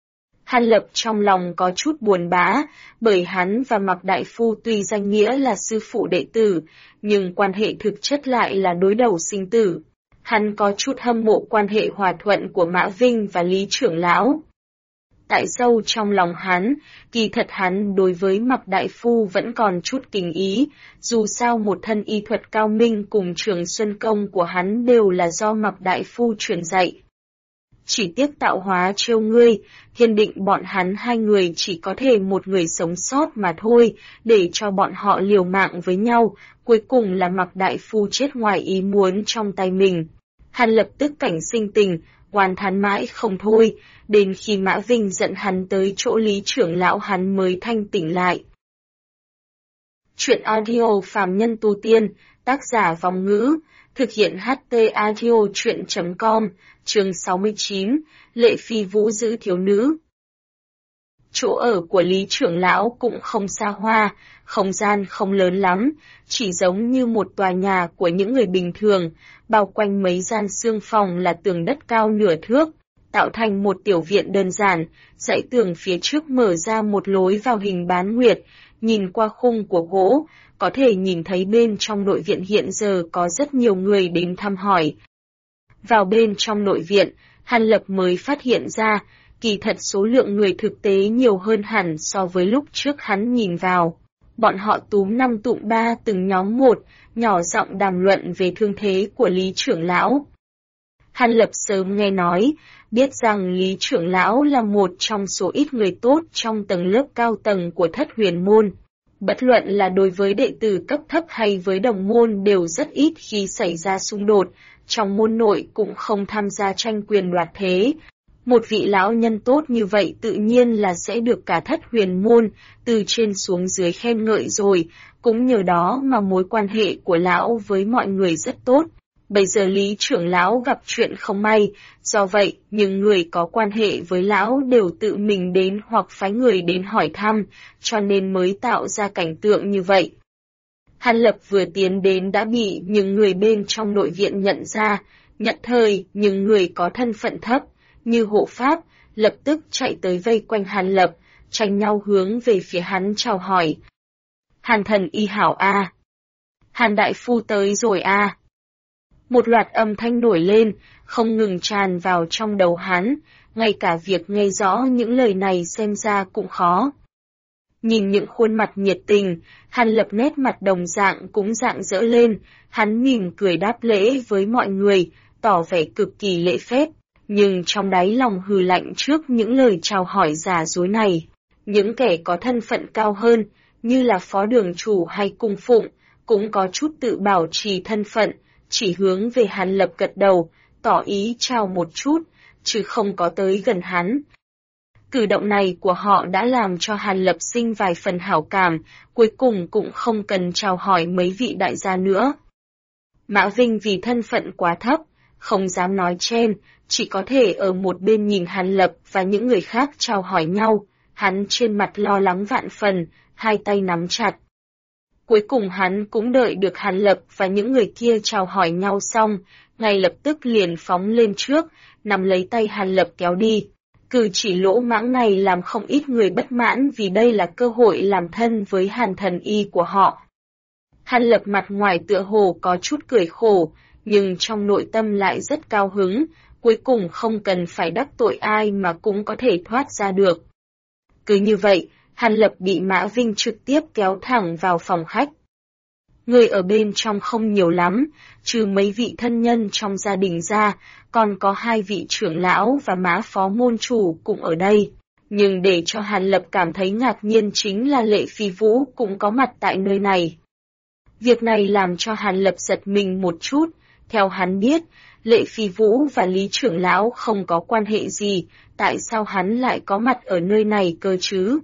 Hàn Lập trong lòng có chút buồn bã, bởi hắn và Mạc Đại Phu tuy danh nghĩa là sư phụ đệ tử, nhưng quan hệ thực chất lại là đối đầu sinh tử. Hắn có chút hâm mộ quan hệ hòa thuận của Mã Vinh và Lý trưởng lão. Tại sâu trong lòng hắn, kỳ thật hắn đối với Mạc Đại Phu vẫn còn chút kính ý, dù sao một thân y thuật cao minh cùng Trường Xuân Công của hắn đều là do Mạc Đại Phu truyền dạy. Chỉ tiếc tạo hóa trêu ngươi, thiên định bọn hắn hai người chỉ có thể một người sống sót mà thôi, để cho bọn họ liều mạng với nhau, cuối cùng là Mạc Đại Phu chết ngoài ý muốn trong tay mình. Hắn lập tức cảnh sinh tình, oán thán mãi không thôi, đến khi Mã Vinh dẫn hắn tới chỗ Lý trưởng lão hắn mới thanh tỉnh lại. Chuyện audio phàm nhân tu tiên, tác giả Vong Ngữ, thực hiện HT audio chuyện.com, chương 69, Lệ Phi Vũ giữ thiếu nữ. Chỗ ở của Lý trưởng lão cũng không xa hoa, không gian không lớn lắm, chỉ giống như một tòa nhà của những người bình thường, bao quanh mấy gian xương phòng là tường đất cao nửa thước, tạo thành một tiểu viện đơn giản, dãy tường phía trước mở ra một lối vào hình bán nguyệt, nhìn qua khung của gỗ, có thể nhìn thấy bên trong nội viện hiện giờ có rất nhiều người đến thăm hỏi. Vào bên trong nội viện, Hàn Lập mới phát hiện ra, kỳ thật số lượng người thực tế nhiều hơn hẳn so với lúc trước hắn nhìn vào. Bọn họ túm năm tụm ba từng nhóm một, nhỏ giọng đàm luận về thương thế của Lý trưởng lão. Hàn Lập sớm nghe nói, biết rằng Lý trưởng lão là một trong số ít người tốt trong tầng lớp cao tầng của Thất Huyền môn. Bất luận là đối với đệ tử cấp thấp hay với đồng môn đều rất ít khi xảy ra xung đột, trong môn nội cũng không tham gia tranh quyền đoạt thế. Một vị lão nhân tốt như vậy tự nhiên là sẽ được cả thất huyền môn, từ trên xuống dưới khen ngợi rồi, cũng nhờ đó mà mối quan hệ của lão với mọi người rất tốt. Bây giờ Lý trưởng lão gặp chuyện không may, do vậy, những người có quan hệ với lão đều tự mình đến hoặc phái người đến hỏi thăm, cho nên mới tạo ra cảnh tượng như vậy. Hàn Lập vừa tiến đến đã bị những người bên trong nội viện nhận ra, nhận thời những người có thân phận thấp, như hộ pháp, lập tức chạy tới vây quanh Hàn Lập, tranh nhau hướng về phía hắn chào hỏi. Hàn thần y hảo a, Hàn đại phu tới rồi a. Một loạt âm thanh nổi lên, không ngừng tràn vào trong đầu hắn, ngay cả việc nghe rõ những lời này xem ra cũng khó. Nhìn những khuôn mặt nhiệt tình, Hàn Lập nét mặt đồng dạng cũng rạng rỡ lên, hắn mỉm cười đáp lễ với mọi người, tỏ vẻ cực kỳ lễ phép, nhưng trong đáy lòng hừ lạnh trước những lời chào hỏi giả dối này. Những kẻ có thân phận cao hơn, như là phó đường chủ hay cung phụng, cũng có chút tự bảo trì thân phận, chỉ hướng về Hàn Lập gật đầu, tỏ ý chào một chút, chứ không có tới gần hắn. Cử động này của họ đã làm cho Hàn Lập sinh vài phần hảo cảm, cuối cùng cũng không cần chào hỏi mấy vị đại gia nữa. Mã Vinh vì thân phận quá thấp, không dám nói chen, chỉ có thể ở một bên nhìn Hàn Lập và những người khác chào hỏi nhau, hắn trên mặt lo lắng vạn phần, hai tay nắm chặt. Cuối cùng hắn cũng đợi được Hàn Lập và những người kia chào hỏi nhau xong, ngay lập tức liền phóng lên trước, nắm lấy tay Hàn Lập kéo đi. Cử chỉ lỗ mãng này làm không ít người bất mãn vì đây là cơ hội làm thân với Hàn thần y của họ. Hàn Lập mặt ngoài tựa hồ có chút cười khổ, nhưng trong nội tâm lại rất cao hứng, cuối cùng không cần phải đắc tội ai mà cũng có thể thoát ra được. Cứ như vậy, Hàn Lập bị Mã Vinh trực tiếp kéo thẳng vào phòng khách. Người ở bên trong không nhiều lắm, trừ mấy vị thân nhân trong gia đình ra, còn có hai vị trưởng lão và Mã phó môn chủ cũng ở đây. Nhưng để cho Hàn Lập cảm thấy ngạc nhiên chính là Lệ Phi Vũ cũng có mặt tại nơi này. Việc này làm cho Hàn Lập giật mình một chút, theo hắn biết, Lệ Phi Vũ và Lý trưởng lão không có quan hệ gì, tại sao hắn lại có mặt ở nơi này cơ chứ?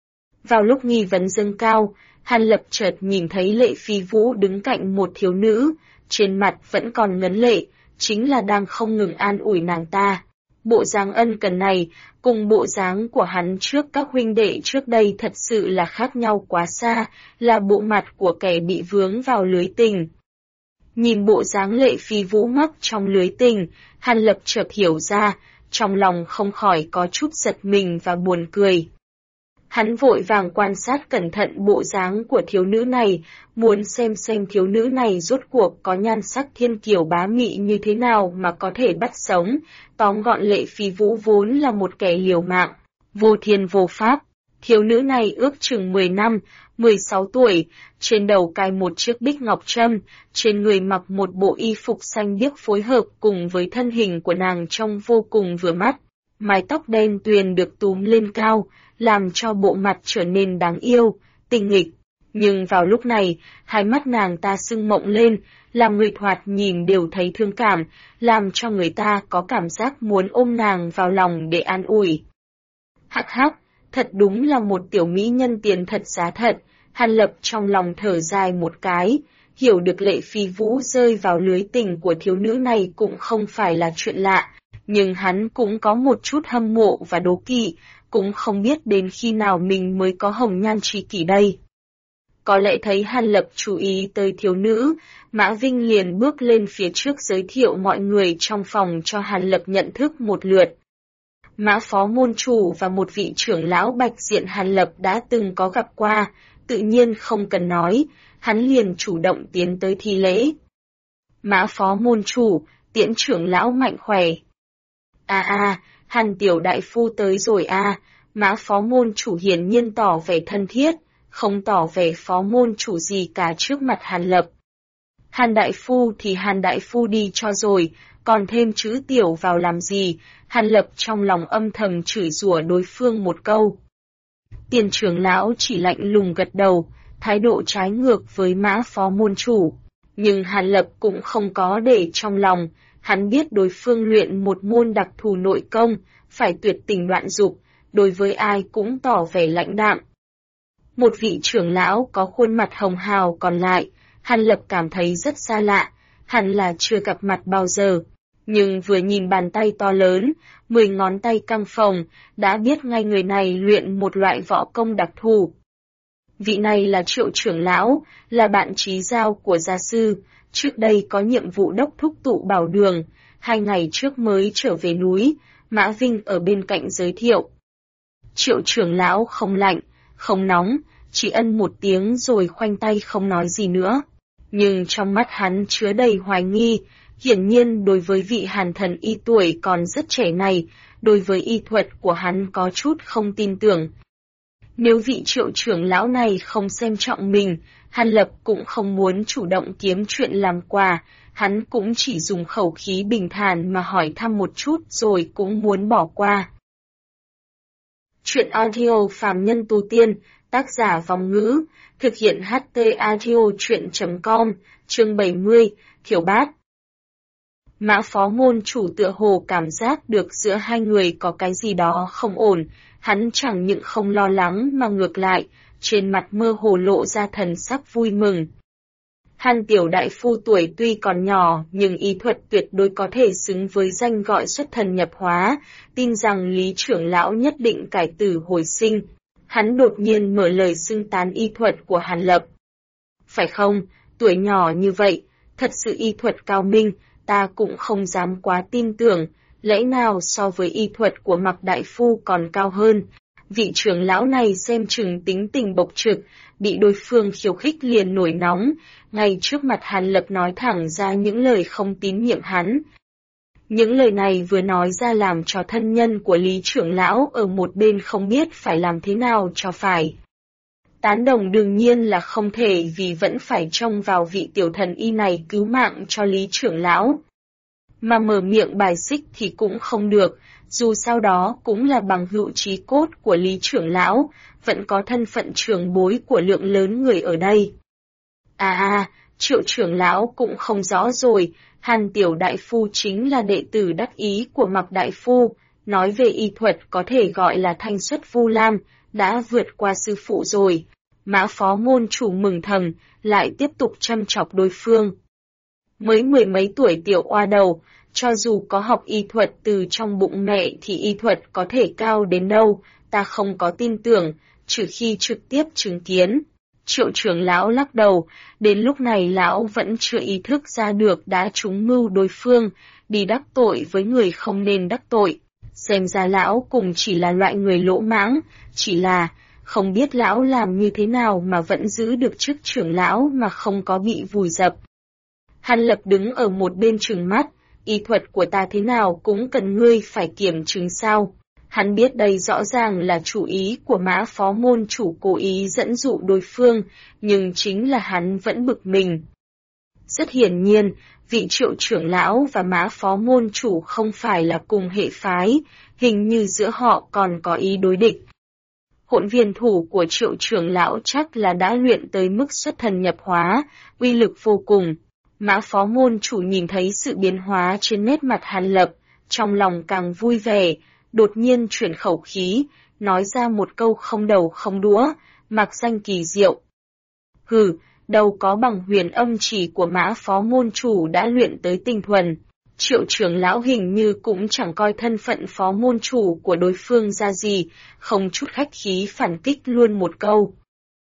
Vào lúc nghi vấn dâng cao, Hàn Lập chợt nhìn thấy Lệ Phi Vũ đứng cạnh một thiếu nữ, trên mặt vẫn còn ngấn lệ, chính là đang không ngừng an ủi nàng ta. Bộ dáng ân cần này, cùng bộ dáng của hắn trước các huynh đệ trước đây thật sự là khác nhau quá xa, là bộ mặt của kẻ bị vướng vào lưới tình. Nhìn bộ dáng Lệ Phi Vũ mắc trong lưới tình, Hàn Lập chợt hiểu ra, trong lòng không khỏi có chút giật mình và buồn cười. Hắn vội vàng quan sát cẩn thận bộ dáng của thiếu nữ này, muốn xem thiếu nữ này rốt cuộc có nhan sắc thiên kiều bá mị như thế nào mà có thể bắt sống. Tóm gọn Lệ Phi Vũ vốn là một kẻ liều mạng, vô thiên vô pháp. Thiếu nữ này ước chừng 10 năm, 16 tuổi, trên đầu cài một chiếc bích ngọc trâm, trên người mặc một bộ y phục xanh biếc phối hợp cùng với thân hình của nàng trông vô cùng vừa mắt. Mái tóc đen tuyền được túm lên cao, làm cho bộ mặt trở nên đáng yêu, tinh nghịch. Nhưng vào lúc này, hai mắt nàng ta sưng mộng lên, làm người thoạt nhìn đều thấy thương cảm, làm cho người ta có cảm giác muốn ôm nàng vào lòng để an ủi. Hắc hắc, thật đúng là một tiểu mỹ nhân tiền thật giá thật, Hàn Lập trong lòng thở dài một cái, hiểu được Lệ Phi Vũ rơi vào lưới tình của thiếu nữ này cũng không phải là chuyện lạ, nhưng hắn cũng có một chút hâm mộ và đố kỵ, cũng không biết đến khi nào mình mới có hồng nhan tri kỷ đây. Có lẽ thấy Hàn Lập chú ý tới thiếu nữ, Mã Vinh liền bước lên phía trước giới thiệu mọi người trong phòng cho Hàn Lập nhận thức một lượt. Mã phó môn chủ và một vị trưởng lão bạch diện Hàn Lập đã từng có gặp qua, tự nhiên không cần nói, hắn liền chủ động tiến tới thi lễ. Mã phó môn chủ, tiễn trưởng lão mạnh khỏe. Hàn tiểu đại phu tới rồi Mã phó môn chủ hiển nhiên tỏ vẻ thân thiết, không tỏ vẻ phó môn chủ gì cả trước mặt Hàn Lập. Hàn đại phu thì Hàn đại phu đi cho rồi, còn thêm chữ tiểu vào làm gì, Hàn Lập trong lòng âm thầm chửi rủa đối phương một câu. Tiền trưởng lão chỉ lạnh lùng gật đầu, thái độ trái ngược với Mã Phó môn chủ. Nhưng Hàn Lập cũng không có để trong lòng, hắn biết đối phương luyện một môn đặc thù nội công, phải tuyệt tình đoạn dục, đối với ai cũng tỏ vẻ lãnh đạm. Một vị trưởng lão có khuôn mặt hồng hào còn lại, Hàn Lập cảm thấy rất xa lạ, hẳn là chưa gặp mặt bao giờ. Nhưng vừa nhìn bàn tay to lớn, 10 ngón tay căng phồng, đã biết ngay người này luyện một loại võ công đặc thù. Vị này là Triệu trưởng lão, là bạn trí giao của gia sư, trước đây có nhiệm vụ đốc thúc tụ bảo đường, 2 ngày trước mới trở về núi, Mã Vinh ở bên cạnh giới thiệu. Triệu trưởng lão không lạnh, không nóng, chỉ ân một tiếng rồi khoanh tay không nói gì nữa. Nhưng trong mắt hắn chứa đầy hoài nghi, hiển nhiên đối với vị Hàn thần y tuổi còn rất trẻ này, đối với y thuật của hắn có chút không tin tưởng. Nếu vị Triệu trưởng lão này không xem trọng mình, Hàn Lập cũng không muốn chủ động kiếm chuyện làm quà, hắn cũng chỉ dùng khẩu khí bình thản mà hỏi thăm một chút rồi cũng muốn bỏ qua. Chuyện audio Phàm Nhân Tu Tiên, tác giả Vong Ngữ, thực hiện HT Audio Chuyện.com, chương 70, Thiểu Bát. Mã Phó môn chủ tựa hồ cảm giác được giữa hai người có cái gì đó không ổn, hắn chẳng những không lo lắng mà ngược lại, trên mặt mơ hồ lộ ra thần sắc vui mừng. Hàn tiểu đại phu tuổi tuy còn nhỏ nhưng y thuật tuyệt đối có thể xứng với danh gọi xuất thần nhập hóa, tin rằng Lý trưởng lão nhất định cải tử hồi sinh. Hắn đột nhiên mở lời xưng tán y thuật của Hàn Lập. Phải không, tuổi nhỏ như vậy, thật sự y thuật cao minh, ta cũng không dám quá tin tưởng, lẽ nào so với y thuật của Mạc đại phu còn cao hơn. Vị trưởng lão này xem chừng tính tình bộc trực, bị đối phương khiêu khích liền nổi nóng, ngay trước mặt Hàn Lập nói thẳng ra những lời không tín nhiệm hắn. Những lời này vừa nói ra làm cho thân nhân của Lý trưởng lão ở một bên không biết phải làm thế nào cho phải. Tán đồng đương nhiên là không thể vì vẫn phải trông vào vị tiểu thần y này cứu mạng cho Lý trưởng lão. Mà mở miệng bài xích thì cũng không được, dù sau đó cũng là bằng hữu chí cốt của Lý trưởng lão, vẫn có thân phận trưởng bối của lượng lớn người ở đây. Triệu trưởng lão cũng không rõ rồi, Hàn tiểu đại phu chính là đệ tử đắc ý của Mạc đại phu, nói về y thuật có thể gọi là thanh xuất vu lam, đã vượt qua sư phụ rồi. Mã Phó môn chủ mừng thầm, lại tiếp tục chăm chọc đối phương. Mới 10 mấy tuổi tiểu oa đầu, cho dù có học y thuật từ trong bụng mẹ thì y thuật có thể cao đến đâu, ta không có tin tưởng, trừ khi trực tiếp chứng kiến. Triệu trưởng lão lắc đầu, đến lúc này lão vẫn chưa ý thức ra được đã trúng mưu đối phương, đi đắc tội với người không nên đắc tội. Xem ra lão cùng chỉ là loại người lỗ mãng, chỉ là không biết lão làm như thế nào mà vẫn giữ được chức trưởng lão mà không có bị vùi dập. Hàn Lập đứng ở một bên trừng mắt, y thuật của ta thế nào cũng cần ngươi phải kiểm chứng sao. Hắn biết đây rõ ràng là chủ ý của Mã Phó môn chủ cố ý dẫn dụ đối phương, nhưng chính là hắn vẫn bực mình. Rất hiển nhiên, vị Triệu trưởng lão và Mã Phó môn chủ không phải là cùng hệ phái, hình như giữa họ còn có ý đối địch. Hỗn viên thủ của Triệu trưởng lão chắc là đã luyện tới mức xuất thần nhập hóa, uy lực vô cùng. Mã Phó môn chủ nhìn thấy sự biến hóa trên nét mặt Hàn Lập, trong lòng càng vui vẻ, đột nhiên chuyển khẩu khí, nói ra một câu không đầu không đũa, mặc danh kỳ diệu. Hừ, đâu có bằng huyền âm chỉ của Mã Phó môn chủ đã luyện tới tinh thuần. Triệu trưởng lão hình như cũng chẳng coi thân phận phó môn chủ của đối phương ra gì, không chút khách khí phản kích luôn một câu.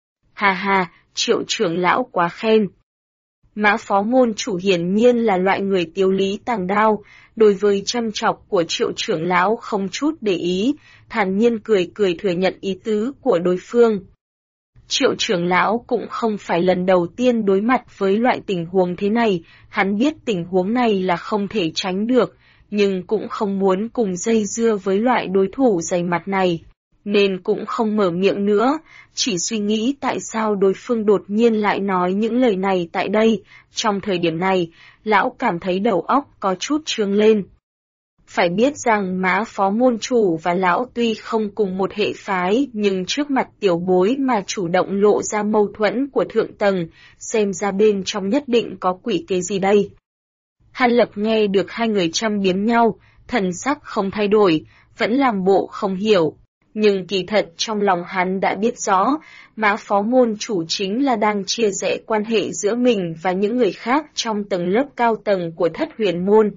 Ha, Triệu trưởng lão quá khen. Mã Phó môn chủ hiển nhiên là loại người tiêu lý tàng đao, đối với châm chọc của Triệu trưởng lão không chút để ý, thản nhiên cười thừa nhận ý tứ của đối phương. Triệu trưởng lão cũng không phải lần đầu tiên đối mặt với loại tình huống thế này, hắn biết tình huống này là không thể tránh được, nhưng cũng không muốn cùng dây dưa với loại đối thủ dày mặt này, nên cũng không mở miệng nữa, chỉ suy nghĩ tại sao đối phương đột nhiên lại nói những lời này tại đây. Trong thời điểm này, lão cảm thấy đầu óc có chút trương lên. Phải biết rằng Mã Phó môn chủ và lão tuy không cùng một hệ phái nhưng trước mặt tiểu bối mà chủ động lộ ra mâu thuẫn của thượng tầng, xem ra bên trong nhất định có quỷ kế gì đây. Hàn Lập nghe được hai người châm biếm nhau, thần sắc không thay đổi, vẫn làm bộ không hiểu. Nhưng kỳ thật trong lòng hắn đã biết rõ, Mã Phó môn chủ chính là đang chia rẽ quan hệ giữa mình và những người khác trong tầng lớp cao tầng của Thất Huyền môn.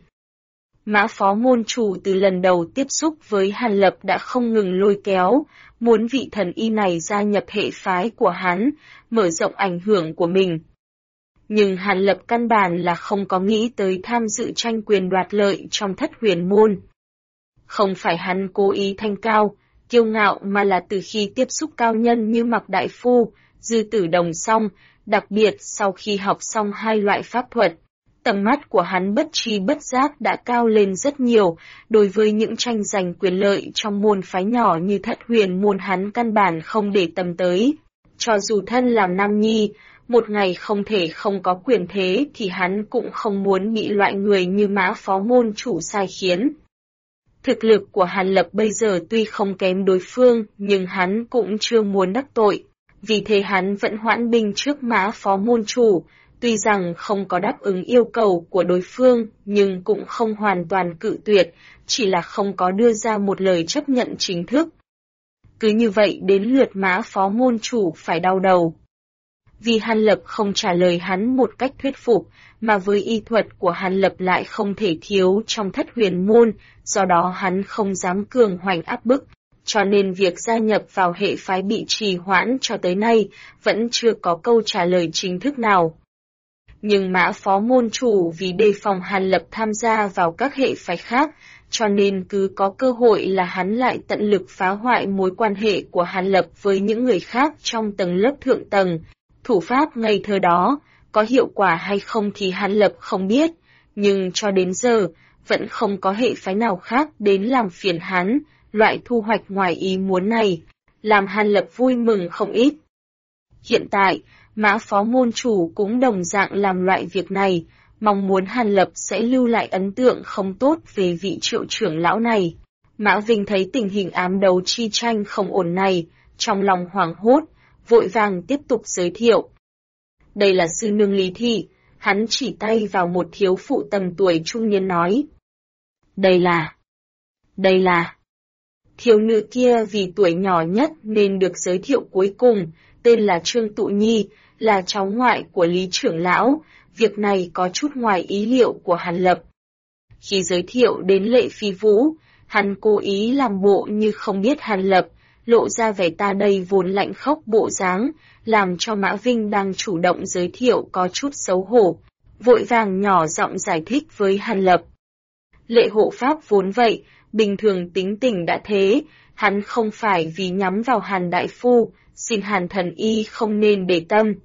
Mã Phó môn chủ từ lần đầu tiếp xúc với Hàn Lập đã không ngừng lôi kéo, muốn vị thần y này gia nhập hệ phái của hắn, mở rộng ảnh hưởng của mình. Nhưng Hàn Lập căn bản là không có nghĩ tới tham dự tranh quyền đoạt lợi trong Thất Huyền môn. Không phải hắn cố ý thanh cao, kiêu ngạo mà là từ khi tiếp xúc cao nhân như Mạc Đại Phu, Dư Tử Đồng xong, đặc biệt sau khi học xong hai loại pháp thuật. Tầm mắt của hắn bất tri bất giác đã cao lên rất nhiều, đối với những tranh giành quyền lợi trong môn phái nhỏ như Thất Huyền môn hắn căn bản không để tâm tới. Cho dù thân làm nam nhi, một ngày không thể không có quyền thế thì hắn cũng không muốn bị loại người như Mã Phó môn chủ sai khiến. Thực lực của Hàn Lập bây giờ tuy không kém đối phương, nhưng hắn cũng chưa muốn đắc tội. Vì thế hắn vẫn hoãn binh trước Mã Phó môn chủ, tuy rằng không có đáp ứng yêu cầu của đối phương, nhưng cũng không hoàn toàn cự tuyệt, chỉ là không có đưa ra một lời chấp nhận chính thức. Cứ như vậy đến lượt Mã Phó môn chủ phải đau đầu. Vì Hàn Lập không trả lời hắn một cách thuyết phục, mà với y thuật của Hàn Lập lại không thể thiếu trong Thất Huyền môn, do đó hắn không dám cường hoành áp bức, cho nên việc gia nhập vào hệ phái bị trì hoãn cho tới nay, vẫn chưa có câu trả lời chính thức nào. Nhưng Mã Phó môn chủ vì đề phòng Hàn Lập tham gia vào các hệ phái khác, cho nên cứ có cơ hội là hắn lại tận lực phá hoại mối quan hệ của Hàn Lập với những người khác trong tầng lớp thượng tầng. Thủ pháp ngây thơ đó, có hiệu quả hay không thì Hàn Lập không biết, nhưng cho đến giờ, vẫn không có hệ phái nào khác đến làm phiền hắn, loại thu hoạch ngoài ý muốn này, làm Hàn Lập vui mừng không ít. Hiện tại, Mã Phó môn chủ cũng đồng dạng làm loại việc này, mong muốn Hàn Lập sẽ lưu lại ấn tượng không tốt về vị Triệu trưởng lão này. Mã Vinh thấy tình hình ám đấu chi tranh không ổn này, trong lòng hoảng hốt, vội vàng tiếp tục giới thiệu. Đây là sư nương Lý Thị, hắn chỉ tay vào một thiếu phụ tầm tuổi trung niên nói. Đây là. Thiếu nữ kia vì tuổi nhỏ nhất nên được giới thiệu cuối cùng, tên là Trương Tụ Nhi, là cháu ngoại của Lý trưởng lão, việc này có chút ngoài ý liệu của Hàn Lập. Khi giới thiệu đến Lệ Phi Vũ, hắn cố ý làm bộ như không biết Hàn Lập, lộ ra vẻ ta đây vốn lạnh khốc bộ dáng, làm cho Mã Vinh đang chủ động giới thiệu có chút xấu hổ, vội vàng nhỏ giọng giải thích với Hàn Lập. Lệ hộ pháp vốn vậy, bình thường tính tình đã thế, hắn không phải vì nhắm vào Hàn đại phu, xin Hàn thần y không nên để tâm.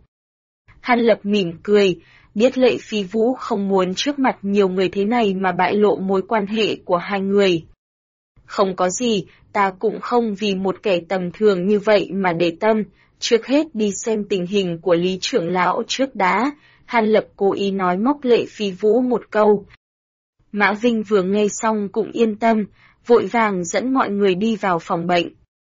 Hàn Lập mỉm cười, biết Lệ Phi Vũ không muốn trước mặt nhiều người thế này mà bại lộ mối quan hệ của hai người. Không có gì, ta cũng không vì một kẻ tầm thường như vậy mà để tâm, trước hết đi xem tình hình của Lý trưởng lão trước đã. Hàn Lập cố ý nói móc Lệ Phi Vũ một câu. Mã Vinh vừa nghe xong cũng yên tâm, vội vàng dẫn mọi người đi vào phòng bệnh.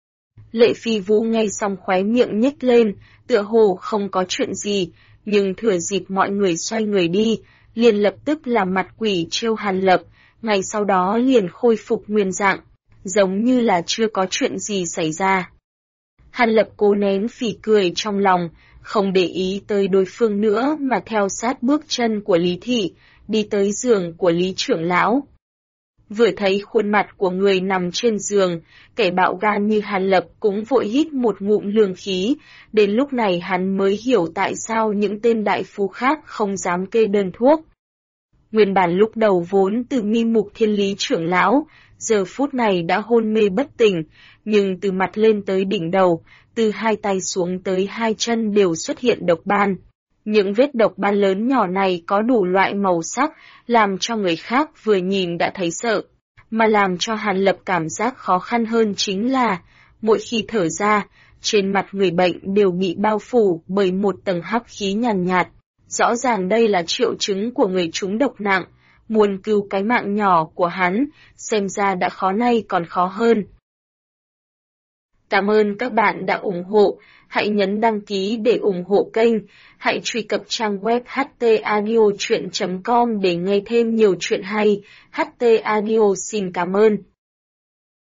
Lệ Phi Vũ nghe xong khóe miệng nhếch lên, tựa hồ không có chuyện gì, nhưng thừa dịp mọi người xoay người đi, liền lập tức làm mặt quỷ trêu Hàn Lập, ngày sau đó liền khôi phục nguyên dạng, giống như là chưa có chuyện gì xảy ra. Hàn Lập cố nén phỉ cười trong lòng, không để ý tới đối phương nữa mà theo sát bước chân của Lý Thị, đi tới giường của Lý trưởng lão. Vừa thấy khuôn mặt của người nằm trên giường, kẻ bạo gan như Hàn Lập cũng vội hít một ngụm lương khí, đến lúc này hắn mới hiểu tại sao những tên đại phu khác không dám kê đơn thuốc. Nguyên bản lúc đầu vốn từ mi mục Thiên Lý trưởng lão, giờ phút này đã hôn mê bất tỉnh, nhưng từ mặt lên tới đỉnh đầu, từ hai tay xuống tới hai chân đều xuất hiện độc ban. Những vết độc ban lớn nhỏ này có đủ loại màu sắc, làm cho người khác vừa nhìn đã thấy sợ. Mà làm cho Hàn Lập cảm giác khó khăn hơn chính là, mỗi khi thở ra, trên mặt người bệnh đều bị bao phủ bởi một tầng hắc khí nhàn nhạt. Rõ ràng đây là triệu chứng của người trúng độc nặng, muốn cứu cái mạng nhỏ của hắn, xem ra đã khó nay còn khó hơn. Cảm ơn các bạn đã ủng hộ, hãy nhấn đăng ký để ủng hộ kênh, hãy truy cập trang web htaudio.com để nghe thêm nhiều chuyện hay. HT Audio xin cảm ơn.